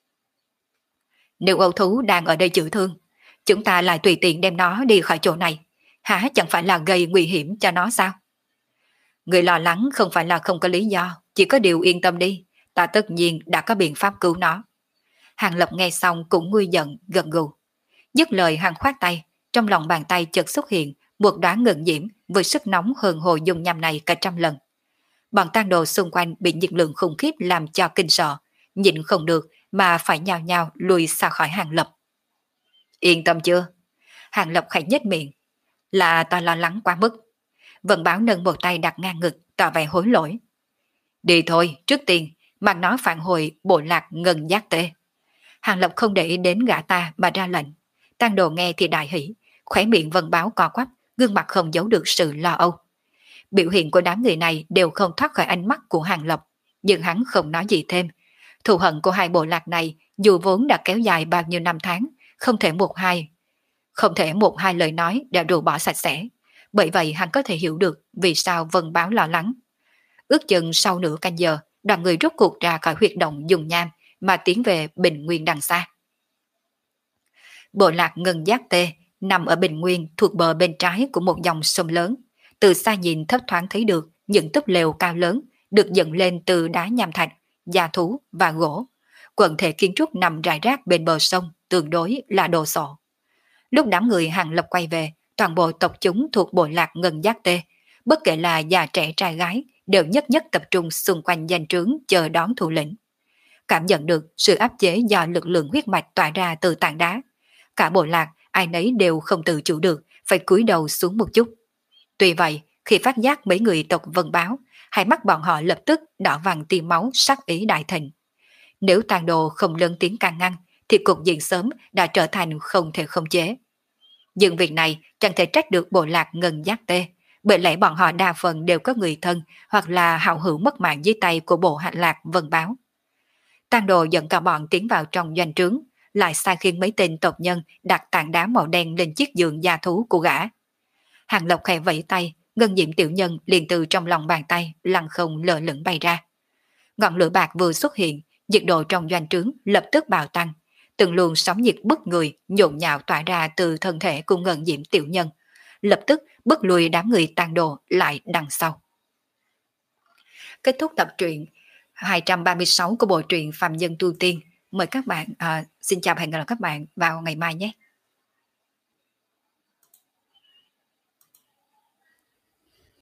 Nếu ấu thú đang ở đây chữa thương, chúng ta lại tùy tiện đem nó đi khỏi chỗ này, hả chẳng phải là gây nguy hiểm cho nó sao? Người lo lắng không phải là không có lý do, chỉ có điều yên tâm đi, ta tất nhiên đã có biện pháp cứu nó. Hàng Lập nghe xong cũng nguôi giận, gật gù. Dứt lời hắn khoát tay, trong lòng bàn tay chợt xuất hiện một đóa ngân diễm với sức nóng hơn hồ dung nham này cả trăm lần. Bọn Tang Đồ xung quanh bị nhiệt lượng khủng khiếp làm cho kinh sợ, nhịn không được mà phải nhào nhào lùi xa khỏi Hàng Lập. Yên tâm chưa? Hàng Lập khẽ nhếch miệng. Là ta lo lắng quá mức. Vân Báo nâng một tay đặt ngang ngực, tỏ vẻ hối lỗi. Đi thôi, trước tiên mặc nó phản hồi bộ lạc ngân giác tê. Hàng Lập không để ý đến gã ta mà ra lệnh. Tang Đồ nghe thì đại hỉ, khóe miệng Vân Báo co quắp, gương mặt không giấu được sự lo âu. Biểu hiện của đám người này đều không thoát khỏi ánh mắt của Hàng Lập, nhưng hắn không nói gì thêm. Thù hận của hai bộ lạc này dù vốn đã kéo dài bao nhiêu năm tháng, không thể một hai, không thể một hai lời nói đã rũ bỏ sạch sẽ. Bởi vậy hắn có thể hiểu được vì sao Vân Báo lo lắng. Ước chừng sau nửa canh giờ, đoàn người rốt cuộc ra khỏi huyệt động dùng nham mà tiến về Bình Nguyên đằng xa. Bộ lạc Ngân Giác Tê nằm ở Bình Nguyên thuộc bờ bên trái của một dòng sông lớn. Từ xa nhìn thấp thoáng thấy được những túp lều cao lớn được dựng lên từ đá nham thạch, da thú và gỗ. Quần thể kiến trúc nằm rải rác bên bờ sông tương đối là đồ sộ. Lúc đám người Hàng Lập quay về, toàn bộ tộc chúng thuộc bộ lạc Ngân Giác Tê, bất kể là già trẻ trai gái, đều nhất nhất tập trung xung quanh danh trướng chờ đón thủ lĩnh. Cảm nhận được sự áp chế do lực lượng huyết mạch tỏa ra từ tảng đá. Cả bộ lạc, ai nấy đều không tự chủ được, phải cúi đầu xuống một chút. Tuy vậy, khi phát giác mấy người tộc Vân Báo, hai mắt bọn họ lập tức đỏ vàng tia máu sắc ý đại thịnh. Nếu tàn đồ không lớn tiếng can ngăn, thì cục diện sớm đã trở thành không thể khống chế. Nhưng việc này chẳng thể trách được bộ lạc Ngân Giác Tê, bởi lẽ bọn họ đa phần đều có người thân hoặc là hảo hữu mất mạng dưới tay của bộ hạ lạc Vân Báo. Tàn đồ dẫn cả bọn tiến vào trong doanh trướng, lại sai khiến mấy tên tộc nhân đặt tảng đá màu đen lên chiếc giường da thú của gã. Hàng Lộc khẽ vẫy tay, ngân diễm tiểu nhân liền từ trong lòng bàn tay lăn không lờ lửng bay ra. Ngọn lửa bạc vừa xuất hiện, nhiệt độ trong doanh trướng lập tức bạo tăng, từng luồng sóng nhiệt bức người nhộn nhạo tỏa ra từ thân thể của ngân diễm tiểu nhân, lập tức bức lùi đám người tàn đồ lại đằng sau. Kết thúc tập truyện hai trăm ba mươi sáu của bộ truyện Phàm Nhân Tu Tiên. Mời các bạn, à, xin chào và hẹn gặp lại các bạn vào ngày mai nhé.